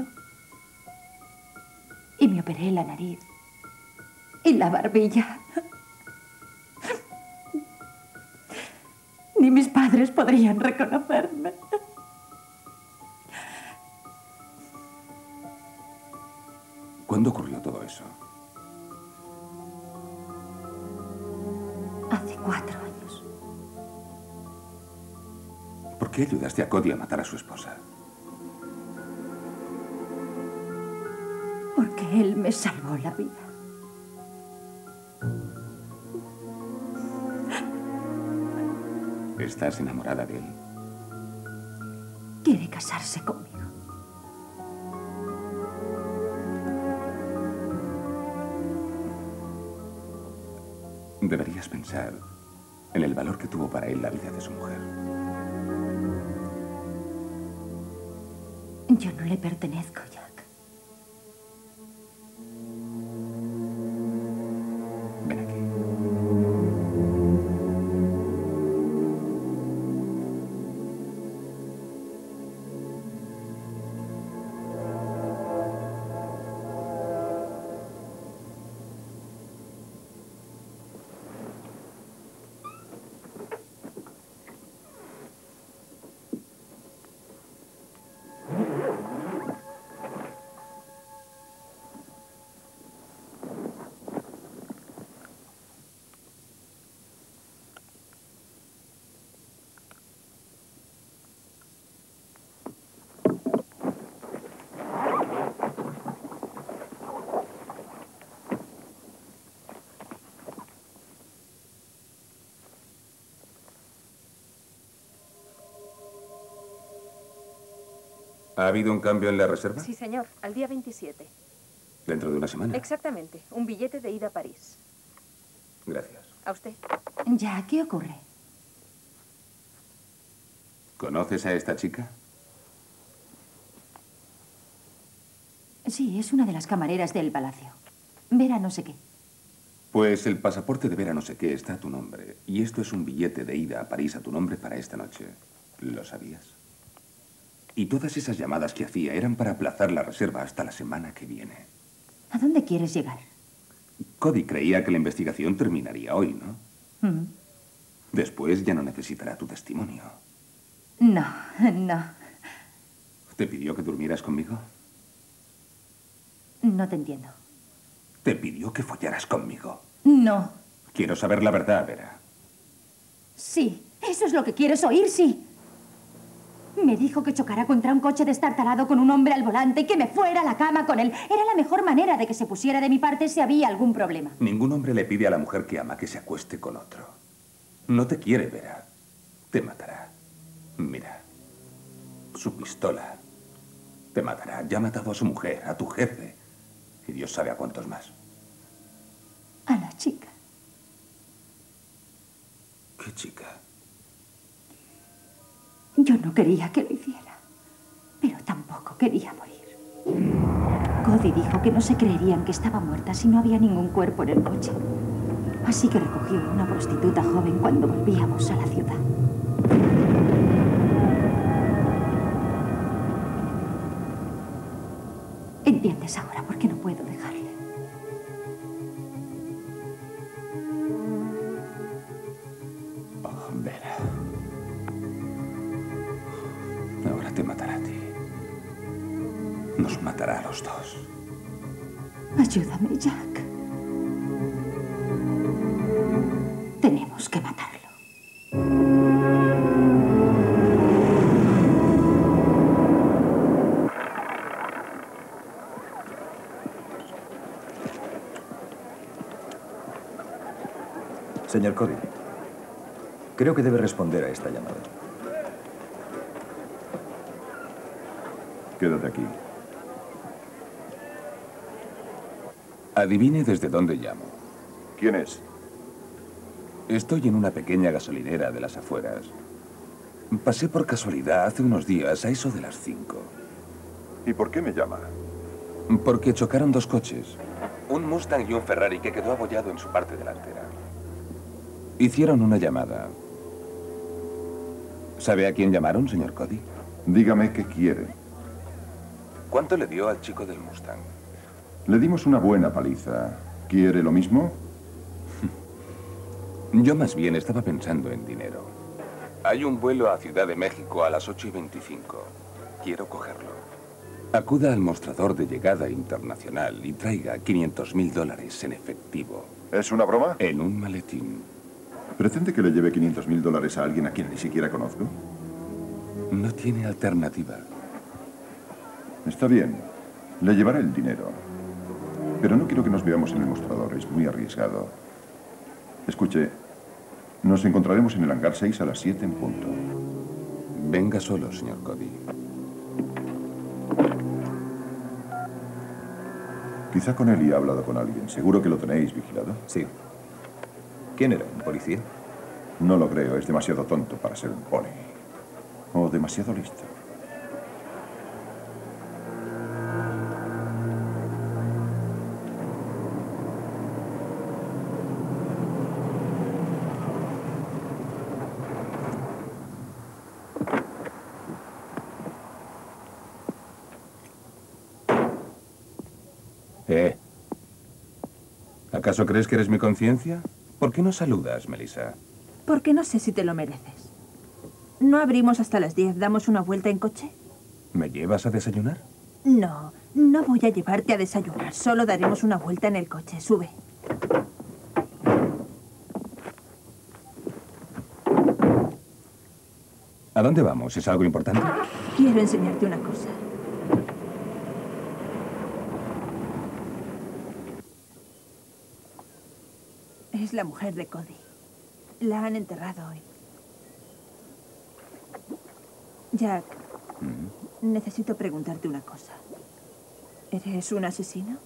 y me operé la nariz y la barbilla. Ni mis padres podrían reconocerme. ¿Cuándo ocurrió todo eso? Hace cuatro años. ¿Por qué ayudaste a Cody a matar a su esposa? Porque él me salvó la vida. ¿Estás enamorada de él? Quiere casarse conmigo. Deberías pensar en el valor que tuvo para él la vida de su mujer. Yo no le pertenezco, Jack. Ven aquí. ¿Ha habido un cambio en la reserva? Sí, señor. Al día veintisiete. Dentro de una semana. Exactamente. Un billete de ida a París. Gracias. A usted. Ya, ¿qué ocurre? ¿Conoces a esta chica? Sí, es una de las camareras del palacio. Vera no sé qué. Pues el pasaporte de Vera no sé qué está a tu nombre. Y esto es un billete de ida a París a tu nombre para esta noche. ¿Lo sabías? Y todas esas llamadas que hacía eran para aplazar la reserva hasta la semana que viene. ¿A dónde quieres llegar? Cody creía que la investigación terminaría hoy, ¿no? Mm. Después ya no necesitará tu testimonio. No, no. ¿Te pidió que durmieras conmigo? No te entiendo. Te pidió que follaras conmigo. No. Quiero saber la verdad, Vera. Sí, eso es lo que quieres oír, sí. Me dijo que chocara contra un coche destartalado con un hombre al volante y que me fuera a la cama con él. Era la mejor manera de que se pusiera de mi parte si había algún problema. Ningún hombre le pide a la mujer que ama que se acueste con otro. No te quiere, Vera. Te matará. Mira. Su pistola. Te matará. Ya ha matado a su mujer, a tu jefe. Y Dios sabe a cuántos más. A la chica. ¿Qué chica? Yo no quería que lo hiciera, pero tampoco quería morir. Cody dijo que no se creerían que estaba muerta si no había ningún cuerpo en el coche. Así que recogió a una prostituta joven cuando volvíamos a la ciudad. ¿Entiendes ahora por qué no puedo dejarle? Oh, Vera. Ahora te matará a ti. Nos matará a los dos. Ayúdame, Jack. Tenemos que matarlo. Señor Cody, creo que debe responder a esta llamada. Quédate aquí. Adivine desde dónde llamo. ¿Quién es? Estoy en una pequeña gasolinera de las afueras. Pasé por casualidad hace unos días, a eso de las cinco. ¿Y por qué me llama? Porque chocaron dos coches. Un Mustang y un Ferrari que quedó abollado en su parte delantera. Hicieron una llamada. ¿Sabe a quién llamaron, señor Cody? Dígame qué quiere. ¿Cuánto le dio al chico del Mustang? Le dimos una buena paliza. ¿Quiere lo mismo? Yo más bien estaba pensando en dinero. Hay un vuelo a Ciudad de México a las ocho y veinticinco. Quiero cogerlo. Acuda al mostrador de llegada internacional y traiga quinientos mil dólares en efectivo. ¿Es una broma? En un maletín. ¿Pretende que le lleve quinientos mil dólares a alguien a quien ni siquiera conozco? No tiene alternativa. Está bien. Le llevaré el dinero. Pero no quiero que nos veamos en el mostrador. Es muy arriesgado. Escuche, nos encontraremos en el hangar seis a las siete en punto. Venga solo, señor Cody. Quizá con él y ha hablado con alguien. ¿Seguro que lo tenéis vigilado? Sí. ¿Quién era? ¿Un policía? No lo creo, es demasiado tonto para ser un poli. O demasiado listo. ¿Eh? ¿Acaso crees que eres mi conciencia? ¿Por qué no saludas, Melissa? Porque no sé si te lo mereces. ¿No abrimos hasta las diez? ¿Damos una vuelta en coche? ¿Me llevas a desayunar? No, no voy a llevarte a desayunar. Solo daremos una vuelta en el coche. Sube. ¿A dónde vamos? ¿Es algo importante? Quiero enseñarte una cosa. Es la mujer de Cody. La han enterrado hoy. Jack, Mm. necesito preguntarte una cosa. ¿Eres un asesino?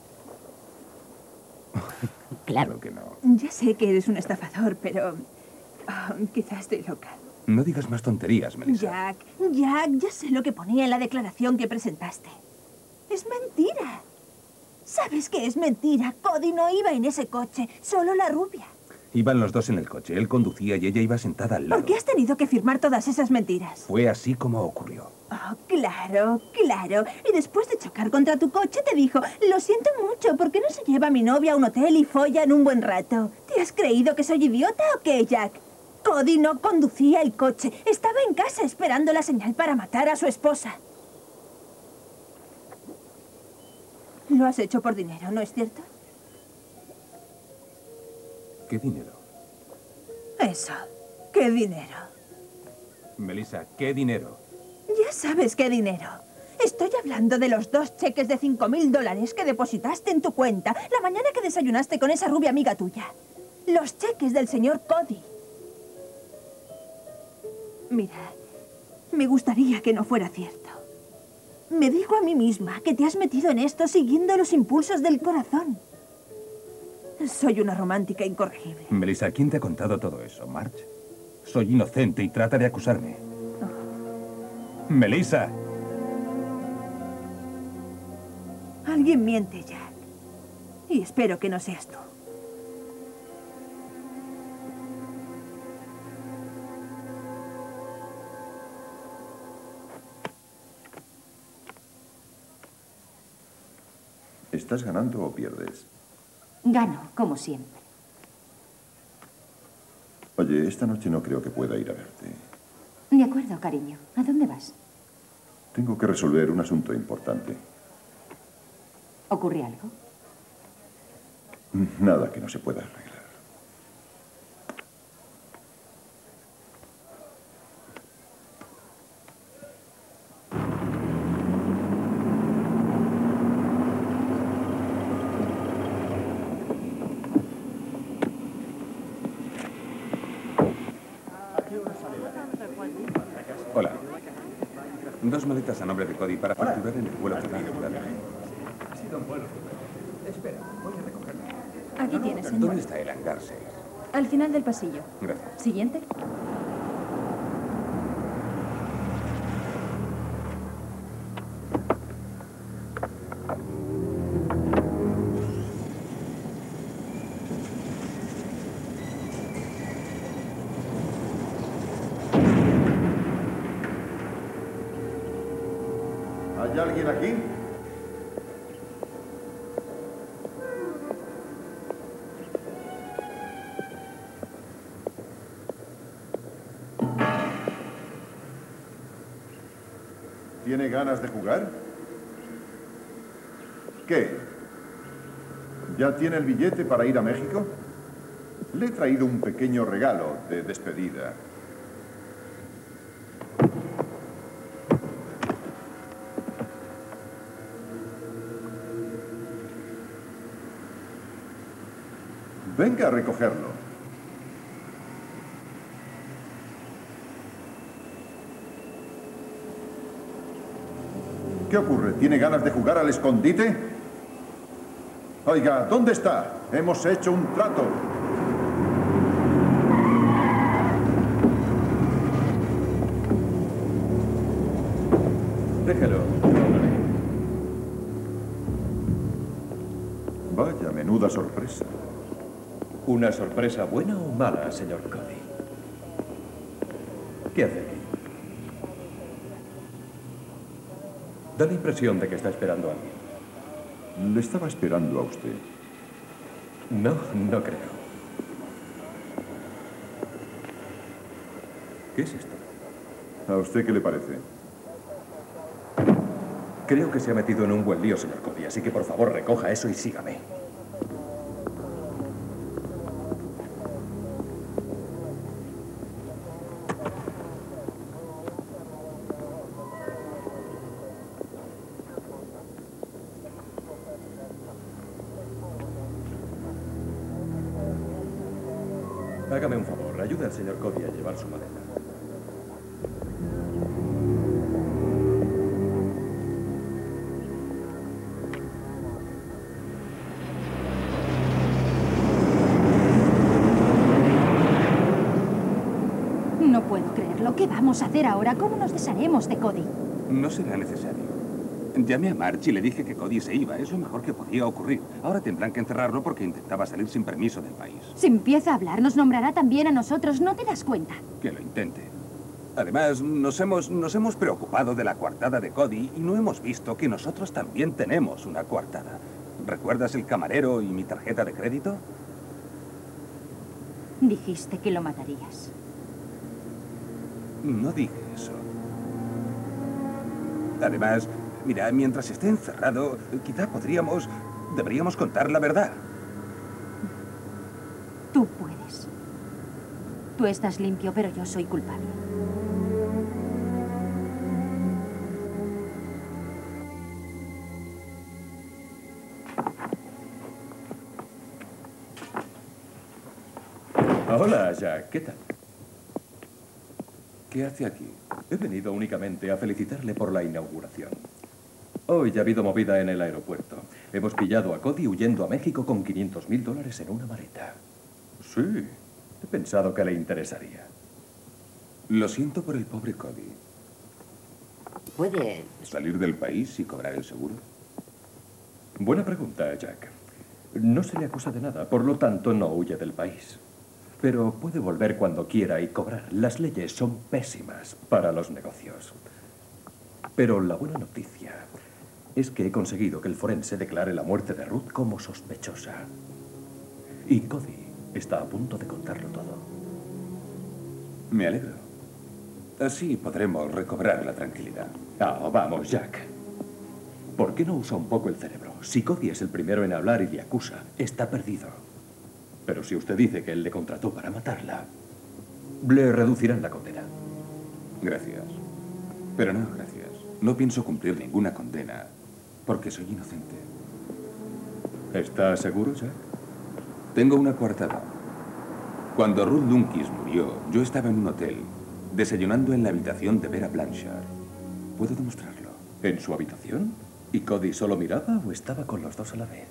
Claro que no. Ya sé que eres un estafador, pero... ah, quizás estoy loca. No digas más tonterías, Melissa. Jack, Jack, ya sé lo que ponía en la declaración que presentaste. Es mentira. ¿Sabes que es mentira? Cody no iba en ese coche, solo la rubia. Iban los dos en el coche. Él conducía y ella iba sentada al lado. ¿Por qué has tenido que firmar todas esas mentiras? Fue así como ocurrió. Oh, claro, claro. Y después de chocar contra tu coche te dijo, lo siento mucho, ¿por qué no se lleva a mi novia a un hotel y follan un buen rato? ¿Te has creído que soy idiota o qué, Jack? Cody no conducía el coche. Estaba en casa esperando la señal para matar a su esposa. Lo has hecho por dinero, ¿no es cierto? ¿Qué dinero? Eso. ¿Qué dinero? Melissa, ¿qué dinero? Ya sabes qué dinero. Estoy hablando de los dos cheques de cinco mil dólares que depositaste en tu cuenta la mañana que desayunaste con esa rubia amiga tuya. Los cheques del señor Cody. Mira, me gustaría que no fuera cierto. Me digo a mí misma que te has metido en esto siguiendo los impulsos del corazón. Soy una romántica incorregible. Melissa, ¿quién te ha contado todo eso, Marge? Soy inocente y trata de acusarme. Oh. ¡Melissa! Alguien miente, Jack. Y espero que no seas tú. ¿Estás ganando o pierdes? Gano, como siempre. Oye, esta noche no creo que pueda ir a verte. De acuerdo, cariño. ¿A dónde vas? Tengo que resolver un asunto importante. ¿Ocurre algo? Nada que no se pueda arreglar. Hola. Dos maletas a nombre de Cody para facturar en el vuelo que va a regular. Ha sido un vuelo. Espera, voy a recogerlo. Aquí tienes, señor. ¿Dónde está el hangar seis? Al final del pasillo. Gracias. Siguiente. ¿Hay alguien aquí? ¿Tiene ganas de jugar? ¿Qué? ¿Ya tiene el billete para ir a México? Le he traído un pequeño regalo de despedida. Venga a recogerlo. ¿Qué ocurre? ¿Tiene ganas de jugar al escondite? Oiga, ¿dónde está? Hemos hecho un trato. ¿Una sorpresa buena o mala, señor Cody? ¿Qué hace aquí? Da la impresión de que está esperando a alguien. Le estaba esperando a usted. No, no creo. ¿Qué es esto? ¿A usted qué le parece? Creo que se ha metido en un buen lío, señor Cody, así que por favor recoja eso y sígame. Hágame un favor, ayude al señor Cody a llevar su maleta. No puedo creerlo. ¿Qué vamos a hacer ahora? ¿Cómo nos desharemos de Cody? No será necesario. Llamé a March y le dije que Cody se iba. Es lo mejor que podía ocurrir. Ahora tendrán que encerrarlo porque intentaba salir sin permiso del país. Si empieza a hablar, nos nombrará también a nosotros. ¿No te das cuenta? Que lo intente. Además, nos hemos, nos hemos preocupado de la coartada de Cody y no hemos visto que nosotros también tenemos una coartada. ¿Recuerdas el camarero y mi tarjeta de crédito? Dijiste que lo matarías. No dije eso. Además, mira, mientras esté encerrado, quizá podríamos... deberíamos contar la verdad. Tú puedes. Tú estás limpio, pero yo soy culpable. Hola, Jack. ¿Qué tal? ¿Qué hace aquí? He venido únicamente a felicitarle por la inauguración. Hoy ya ha habido movida en el aeropuerto. Hemos pillado a Cody huyendo a México con quinientos mil dólares en una maleta. Sí, he pensado que le interesaría. Lo siento por el pobre Cody. ¿Puede salir del país y cobrar el seguro? Buena pregunta, Jack. No se le acusa de nada, por lo tanto no huye del país. Pero puede volver cuando quiera y cobrar. Las leyes son pésimas para los negocios. Pero la buena noticia es que he conseguido que el forense declare la muerte de Ruth como sospechosa. Y Cody está a punto de contarlo todo. Me alegro. Así podremos recobrar la tranquilidad. Ah, vamos, Jack. ¿Por qué no usa un poco el cerebro? Si Cody es el primero en hablar y le acusa, está perdido. Pero si usted dice que él le contrató para matarla, le reducirán la condena. Gracias. Pero no, gracias. No pienso cumplir ninguna condena porque soy inocente. ¿Está seguro, Jack? Tengo una coartada. Cuando Ruth Lunkis murió, yo estaba en un hotel, desayunando en la habitación de Vera Blanchard. Puedo demostrarlo. ¿En su habitación? ¿Y Cody solo miraba o estaba con los dos a la vez?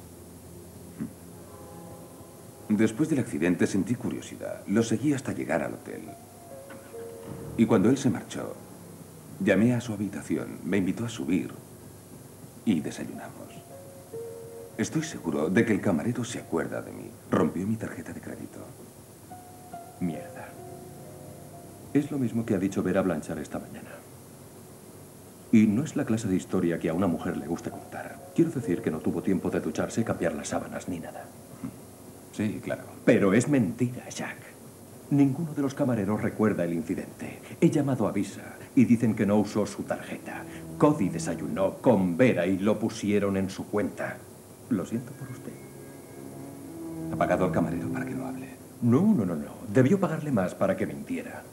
Después del accidente sentí curiosidad. Lo seguí hasta llegar al hotel. Y cuando él se marchó, llamé a su habitación, me invitó a subir y desayunamos. Estoy seguro de que el camarero se acuerda de mí. Rompió mi tarjeta de crédito. Mierda. Es lo mismo que ha dicho Vera Blanchard esta mañana. Y no es la clase de historia que a una mujer le gusta contar. Quiero decir que no tuvo tiempo de ducharse, cambiar las sábanas ni nada. Sí, claro. Pero es mentira, Jack. Ninguno de los camareros recuerda el incidente. He llamado a Visa y dicen que no usó su tarjeta. Cody desayunó con Vera y lo pusieron en su cuenta. Lo siento por usted. ¿Ha pagado al camarero para que no hable? No, no, no, no. Debió pagarle más para que mintiera.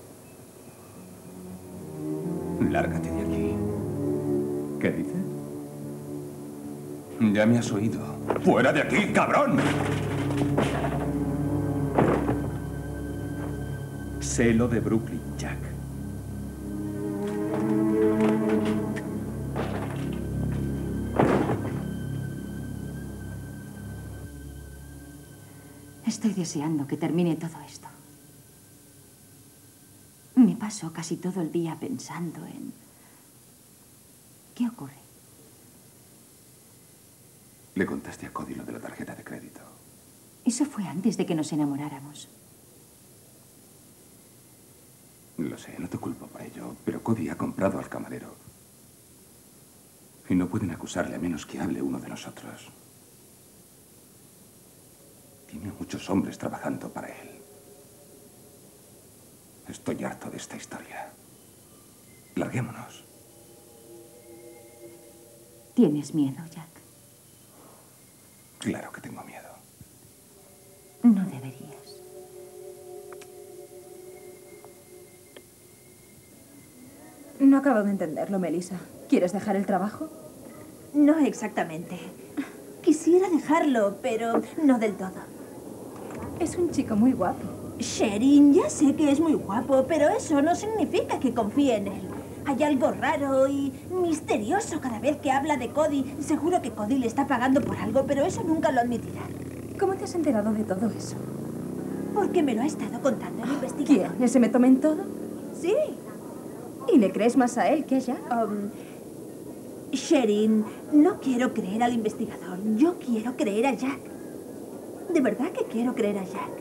Lárgate de aquí. ¿Qué dice? Ya me has oído. ¡Fuera de aquí, cabrón! Sé lo de Brooklyn, Jack. Estoy deseando que termine todo esto. Me paso casi todo el día pensando en... ¿Qué ocurre? Le contaste a Cody lo de la tarjeta de crédito. Eso fue antes de que nos enamoráramos. Lo sé, no te culpo por ello, pero Cody ha comprado al camarero. Y no pueden acusarle a menos que hable uno de nosotros. Tiene muchos hombres trabajando para él. Estoy harto de esta historia. Larguémonos. ¿Tienes miedo, Jack? Claro que tengo miedo. No deberías. No acabo de entenderlo, Melissa. ¿Quieres dejar el trabajo? No exactamente. Quisiera dejarlo, pero no del todo. Es un chico muy guapo. Sherin, ya sé que es muy guapo, pero eso no significa que confíe en él. Hay algo raro y misterioso cada vez que habla de Cody. Seguro que Cody le está pagando por algo, pero eso nunca lo admitirá. ¿Cómo te has enterado de todo eso? Porque me lo ha estado contando el investigador. ¿Quién? ¿Ese me tome en todo? Sí. ¿Y le crees más a él que a Jack? Um, Sherin, no quiero creer al investigador. Yo quiero creer a Jack. De verdad que quiero creer a Jack.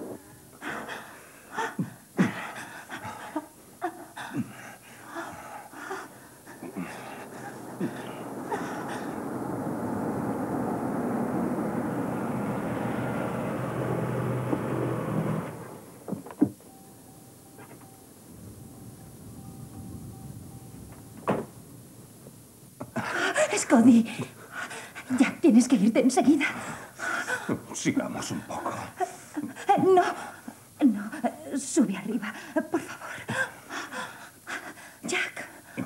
Es Cody. Jack, tienes que irte enseguida. Sigamos un poco. No, no. Sube arriba, por favor. Jack.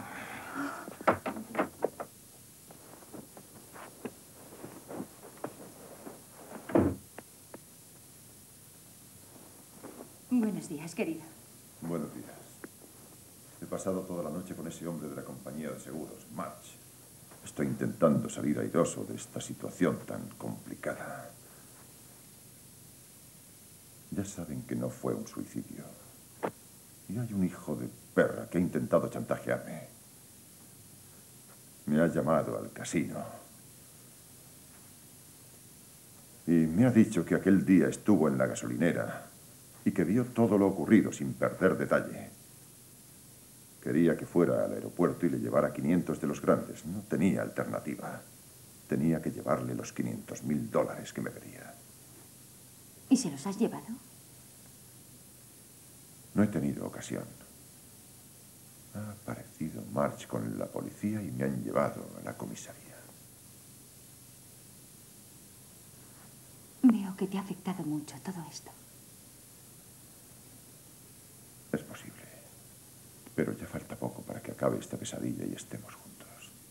Buenos días, querida. Buenos días. He pasado toda la noche con ese hombre de la compañía de seguros, March. Estoy intentando salir airoso de esta situación tan complicada. Ya saben que no fue un suicidio. Y hay un hijo de perra que ha intentado chantajearme. Me ha llamado al casino. Y me ha dicho que aquel día estuvo en la gasolinera y que vio todo lo ocurrido sin perder detalle. Quería que fuera al aeropuerto y le llevara quinientos de los grandes. No tenía alternativa. Tenía que llevarle los quinientos mil dólares que me pedía. ¿Y se los has llevado? No he tenido ocasión. Ha aparecido March con la policía y me han llevado a la comisaría. Veo que te ha afectado mucho todo esto. Es posible. Pero ya falta poco para que acabe esta pesadilla y estemos juntos.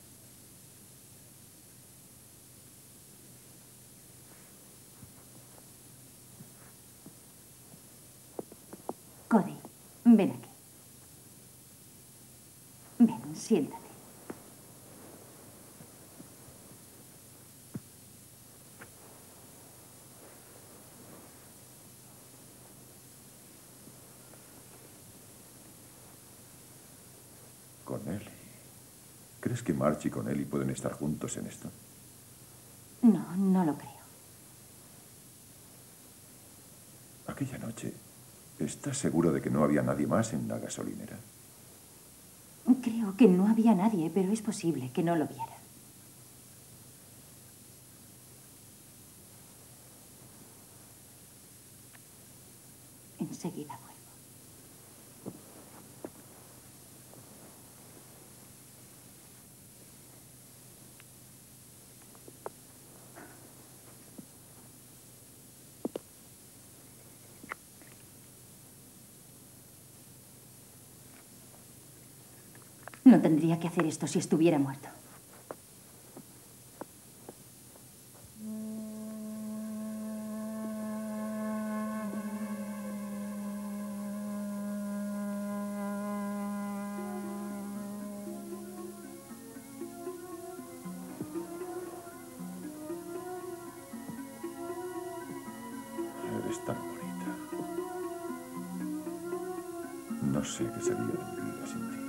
Cody, ven aquí. Ven, siéntate. Connelly. ¿Crees que March y Connelly pueden estar juntos en esto? No, no lo creo. Aquella noche, ¿estás seguro de que no había nadie más en la gasolinera? Creo que no había nadie, pero es posible que no lo viera. Enseguida vuelvo. No tendría que hacer esto si estuviera muerto. Eres tan bonita. No sé qué sería de mi vida sin ti.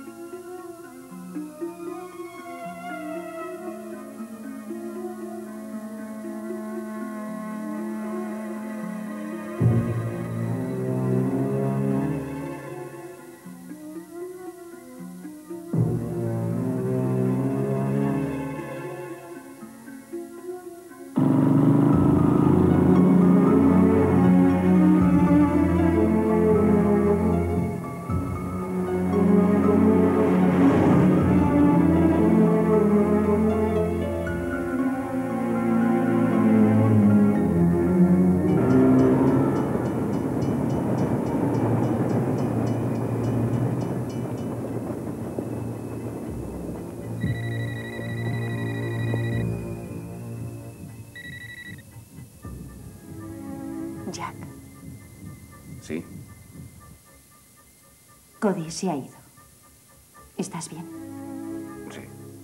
Cody se ha ido. ¿Estás bien? Sí.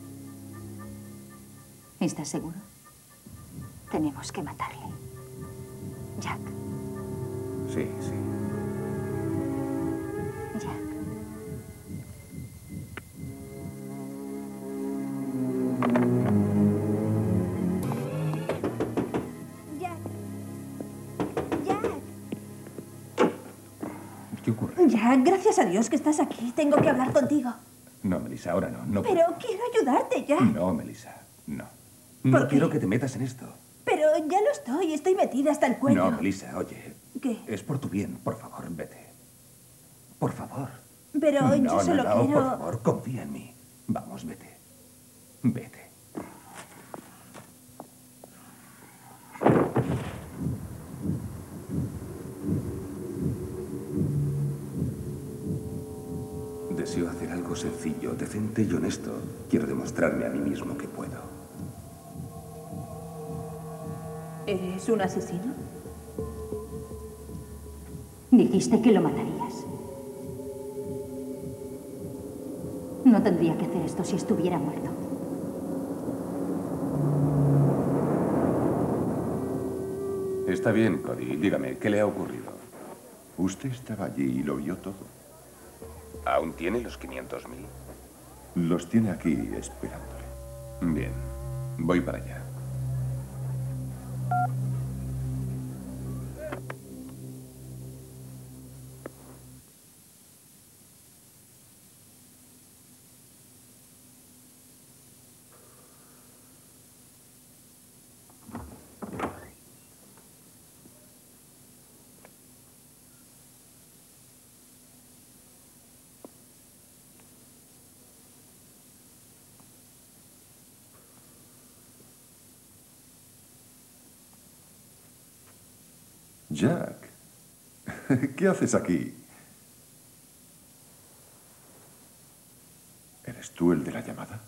¿Estás seguro? Tenemos que matarle. Jack. Sí, sí. Jack. ¿Qué ocurre? Jack, gracias a Dios que estás aquí. Tengo que hablar contigo. No, Melissa, ahora no. No, Pero quiero ayudarte, Jack. no Melissa, no. No ¿Por qué? quiero que te metas en esto. Pero ya lo estoy. Estoy metida hasta el cuello. No, Melissa, oye. ¿Qué? Es por tu bien. Por favor, vete. Por favor. Pero no, yo solo no, no, quiero... por favor, confía en mí. Vamos, vete. Vete. Deseo hacer algo sencillo, decente y honesto. Quiero demostrarme a mí mismo que puedo. ¿Eres un asesino? Dijiste que lo matarías. No tendría que hacer esto si estuviera muerto. Está bien, Cody. Dígame, ¿qué le ha ocurrido? Usted estaba allí y lo vio todo. ¿Aún tiene los quinientos mil? Los tiene aquí esperándole. Bien, voy para allá. Jack, ¿qué haces aquí? ¿Eres tú el de la llamada?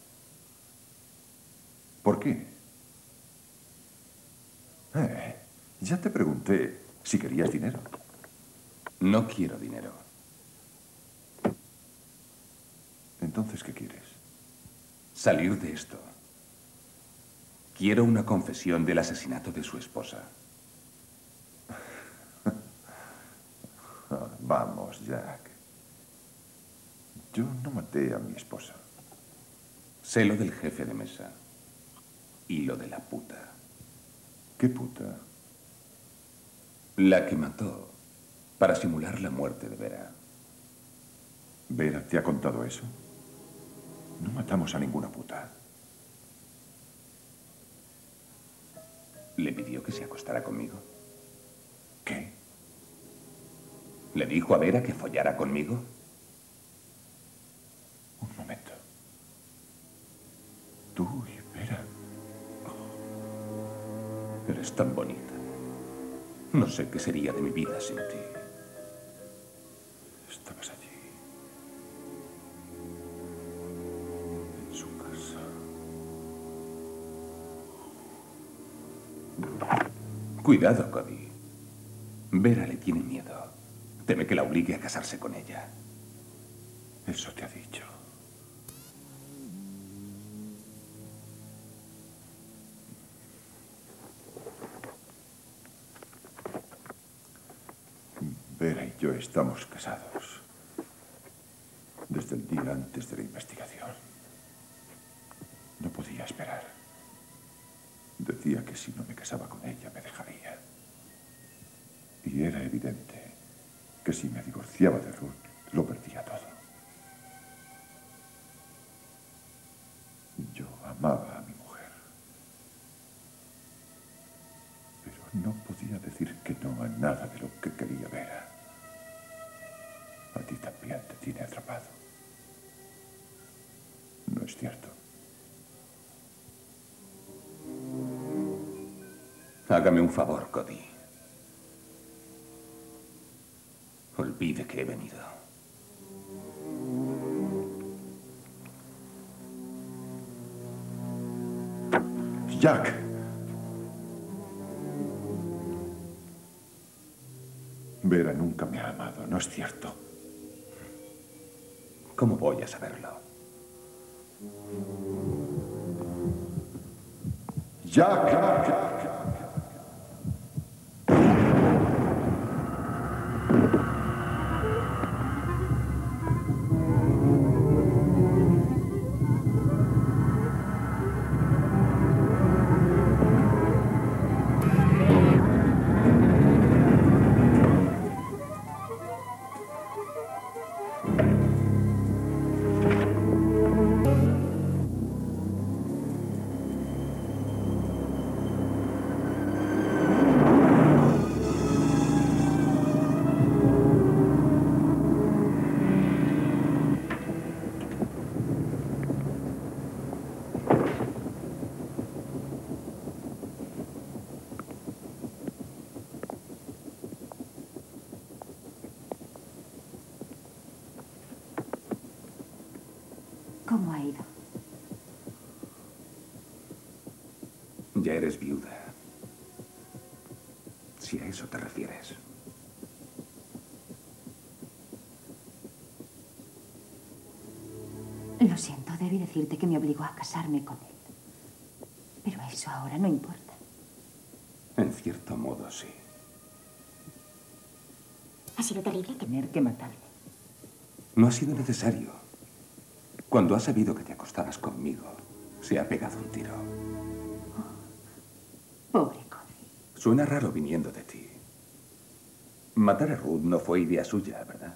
¿Por qué? Eh, ya te pregunté si querías dinero. No quiero dinero. Entonces, ¿qué quieres? Salir de esto. Quiero una confesión del asesinato de su esposa. Vamos, Jack. Yo no maté a mi esposa. Sé lo del jefe de mesa. Y lo de la puta. ¿Qué puta? La que mató para simular la muerte de Vera. ¿Vera te ha contado eso? No matamos a ninguna puta. ¿Le pidió que se acostara conmigo? ¿Qué? ¿Le dijo a Vera que follara conmigo? Un momento. Tú y Vera. Eres tan bonita. No sé qué sería de mi vida sin ti. Estabas allí. En su casa. Cuidado, Cody. Vera le tiene miedo. Teme que la obligue a casarse con ella. Eso te ha dicho. Vera y yo estamos casados. Desde el día antes de la investigación. No podía esperar. Decía que si no me casaba con ella, me dejaría. Y era evidente que si me divorciaba de Ruth, lo perdía todo. Yo amaba a mi mujer. Pero no podía decir que no a nada de lo que quería Vera. A ti también te tiene atrapado. ¿No es cierto? Hágame un favor, Cody. Olvide que he venido. Jack. Vera nunca me ha amado, ¿no es cierto? ¿Cómo voy a saberlo? Jack, Jack, Jack. ¿Cómo ha ido? Ya eres viuda. Si a eso te refieres. Lo siento, debí decirte que me obligó a casarme con él. Pero eso ahora no importa. En cierto modo, sí. Ha sido terrible tener que matarle. No ha sido necesario. Cuando ha sabido que te acostabas conmigo, se ha pegado un tiro. Oh, pobre Cody. Suena raro viniendo de ti. Matar a Ruth no fue idea suya, ¿verdad?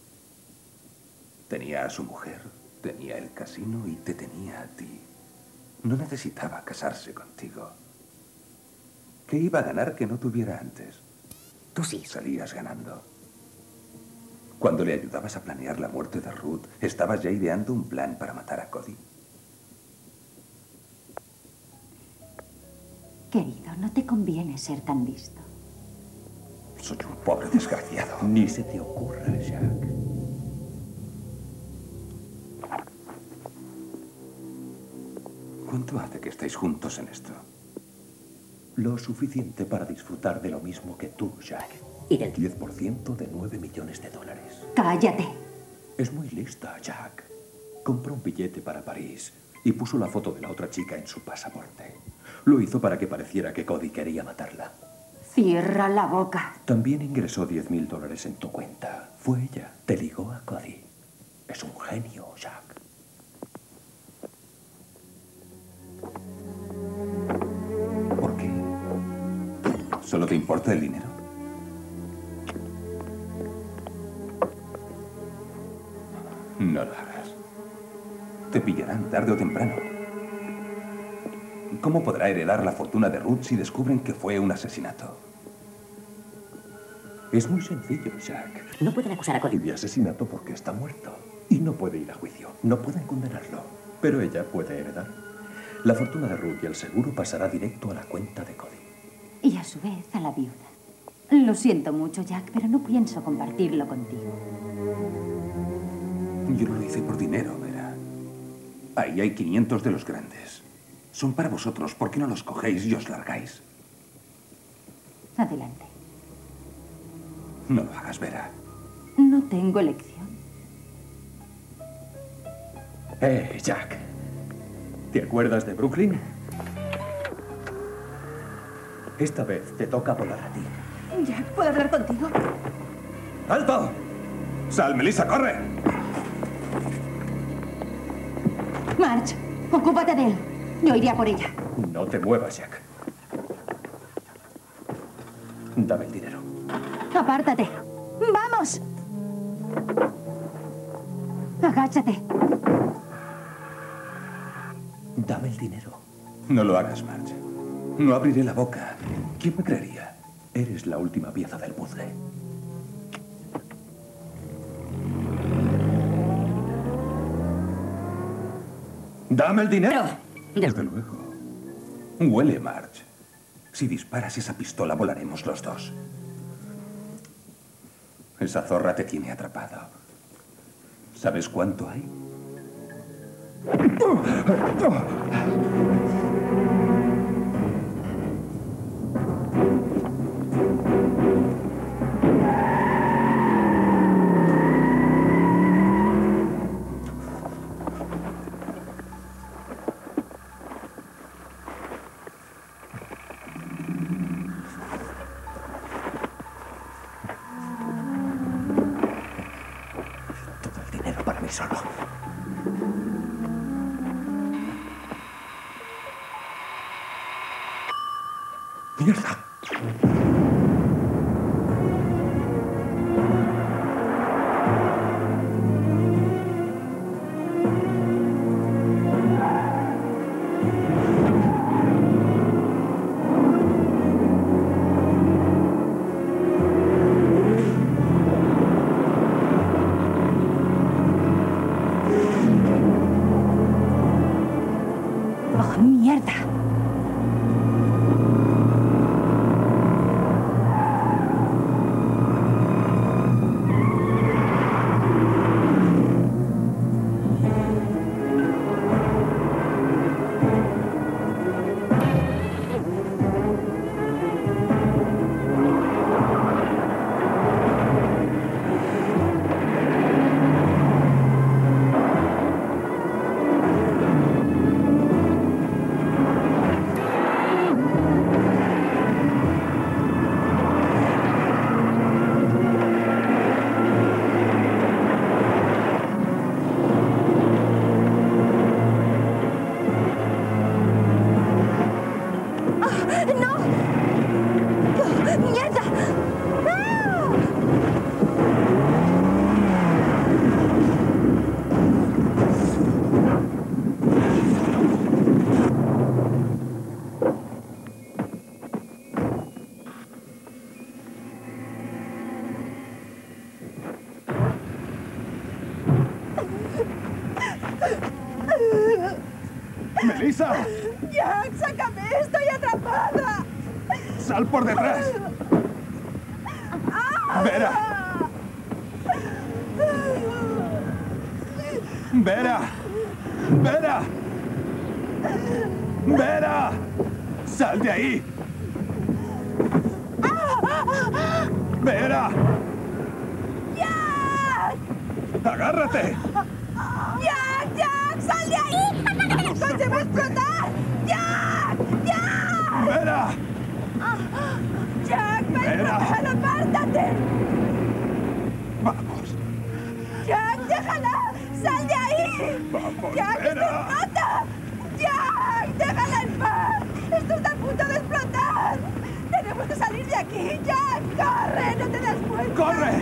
Tenía a su mujer, tenía el casino y te tenía a ti. No necesitaba casarse contigo. ¿Qué iba a ganar que no tuviera antes? Tú sí salías ganando. Cuando le ayudabas a planear la muerte de Ruth, ¿estabas ya ideando un plan para matar a Cody? Querido, no te conviene ser tan listo. Soy un pobre desgraciado. Ni se te ocurra, Jack. ¿Cuánto hace que estáis juntos en esto? Lo suficiente para disfrutar de lo mismo que tú, Jack. Y del diez por ciento de nueve millones de dólares. ¡Cállate! Es muy lista, Jack. Compró un billete para París y puso la foto de la otra chica en su pasaporte. Lo hizo para que pareciera que Cody quería matarla. Cierra la boca. También ingresó diez mil dólares en tu cuenta. Fue ella. Te ligó a Cody. Es un genio, Jack. ¿Por qué? ¿Solo te importa el dinero? No lo hagas. Te pillarán tarde o temprano. ¿Cómo podrá heredar la fortuna de Ruth si descubren que fue un asesinato? Es muy sencillo, Jack. No pueden acusar a Cody de asesinato porque está muerto. Y no puede ir a juicio. No pueden condenarlo. Pero ella puede heredar. La fortuna de Ruth y el seguro pasará directo a la cuenta de Cody. Y a su vez a la viuda. Lo siento mucho, Jack, pero no pienso compartirlo contigo. Yo no lo hice por dinero, Vera. Ahí hay quinientos de los grandes. Son para vosotros. ¿Por qué no los cogéis y os largáis? Adelante. No lo hagas, Vera. No tengo elección. Eh, Jack. ¿Te acuerdas de Brooklyn? Esta vez te toca volar a ti. Jack, ¿puedo hablar contigo? ¡Alto! ¡Sal, Melissa, corre! Marge, ocúpate de él. Yo iré a por ella. No te muevas, Jack. Dame el dinero. Apártate. ¡Vamos! Agáchate. Dame el dinero. No lo hagas, Marge. No abriré la boca. ¿Quién me creería? Eres la última pieza del puzzle. ¡Dame el dinero! Desde luego. Huele, Marge. Si disparas esa pistola, volaremos los dos. Esa zorra te tiene atrapado. ¿Sabes cuánto hay? muy solo. ¡Mierda! ¡Oh, mierda! ¡Melissa! ¡Jack, sácame! ¡Estoy atrapada! ¡Sal por detrás! ¡Vera! ¡Vera! ¡Vera! ¡Vera! ¡Sal de ahí! ¡Vera! ¡Jack! ¡Agárrate! ¡Jack, Jack! ¡Sal de ahí! ¡El coche va a explotar! ¡Jack! ¡Jack! ¡Vera! ¡Jack, ven! ¡Vera! ¡Déjalo, apártate! ¡Vamos! ¡Jack, déjala! ¡Sal de ahí! ¡Vamos, ¡Jack, esto Vera! explota! ¡Jack, déjala en paz! ¡Esto está a punto de explotar! ¡Tenemos que salir de aquí! ¡Jack, corre! ¡No te das cuenta! ¡Corre!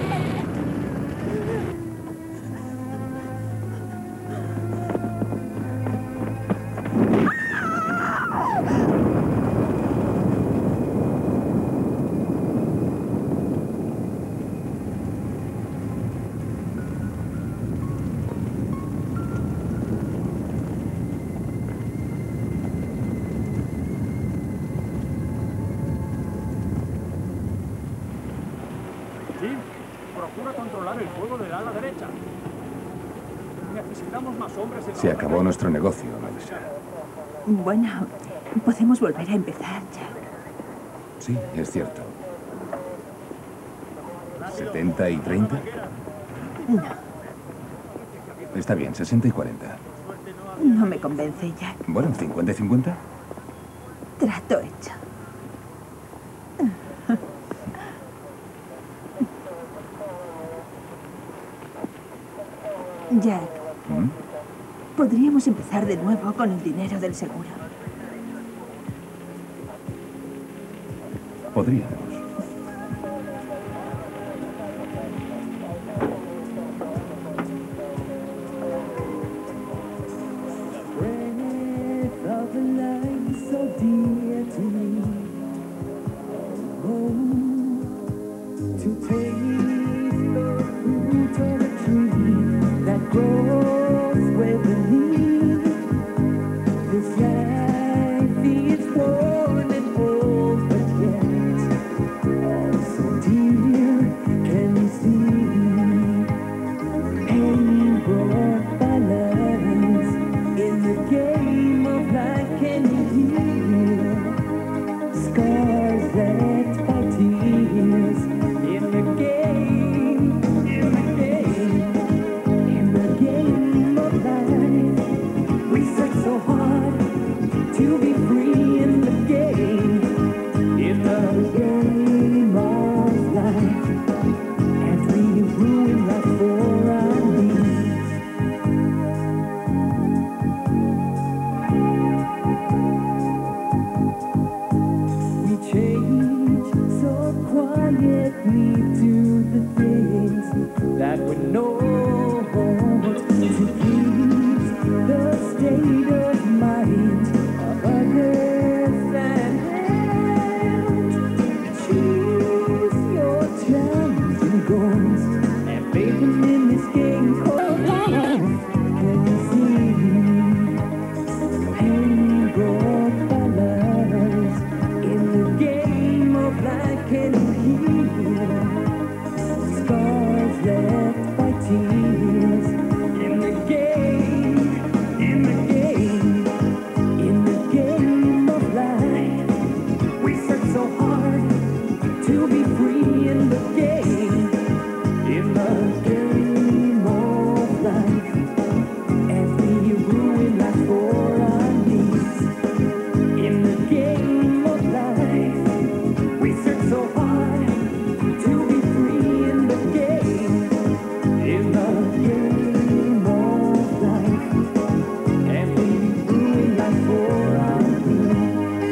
Jim, procura controlar el fuego del ala derecha. Necesitamos más hombres en la Se acabó nuestro negocio, Melissa. Bueno, podemos volver a empezar, Jack. Sí, es cierto. ¿setenta y treinta? No, Está bien, sesenta y cuarenta. no me convence, Jack. Bueno, ¿cincuenta y cincuenta? Trato hecho. Jack, ¿Mm? podríamos empezar de nuevo con el dinero del seguro. Podríamos. Living in this game called life. Can you see pain brought by lies? In the game of life, can you hear scars left by tears? In the game, in the game, in the game of life, we search so hard to be free in the game, in the game of life, as we ruin life for our needs. In the game of life, we search so hard to be free in the game, in the game of life, as we ruin life for our needs.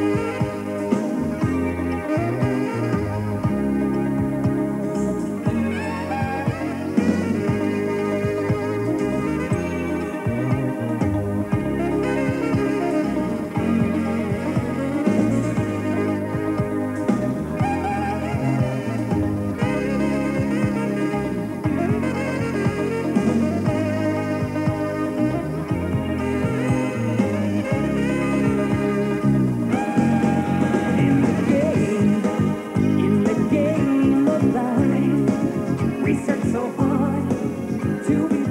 In the game, in the game of life, we search so hard to be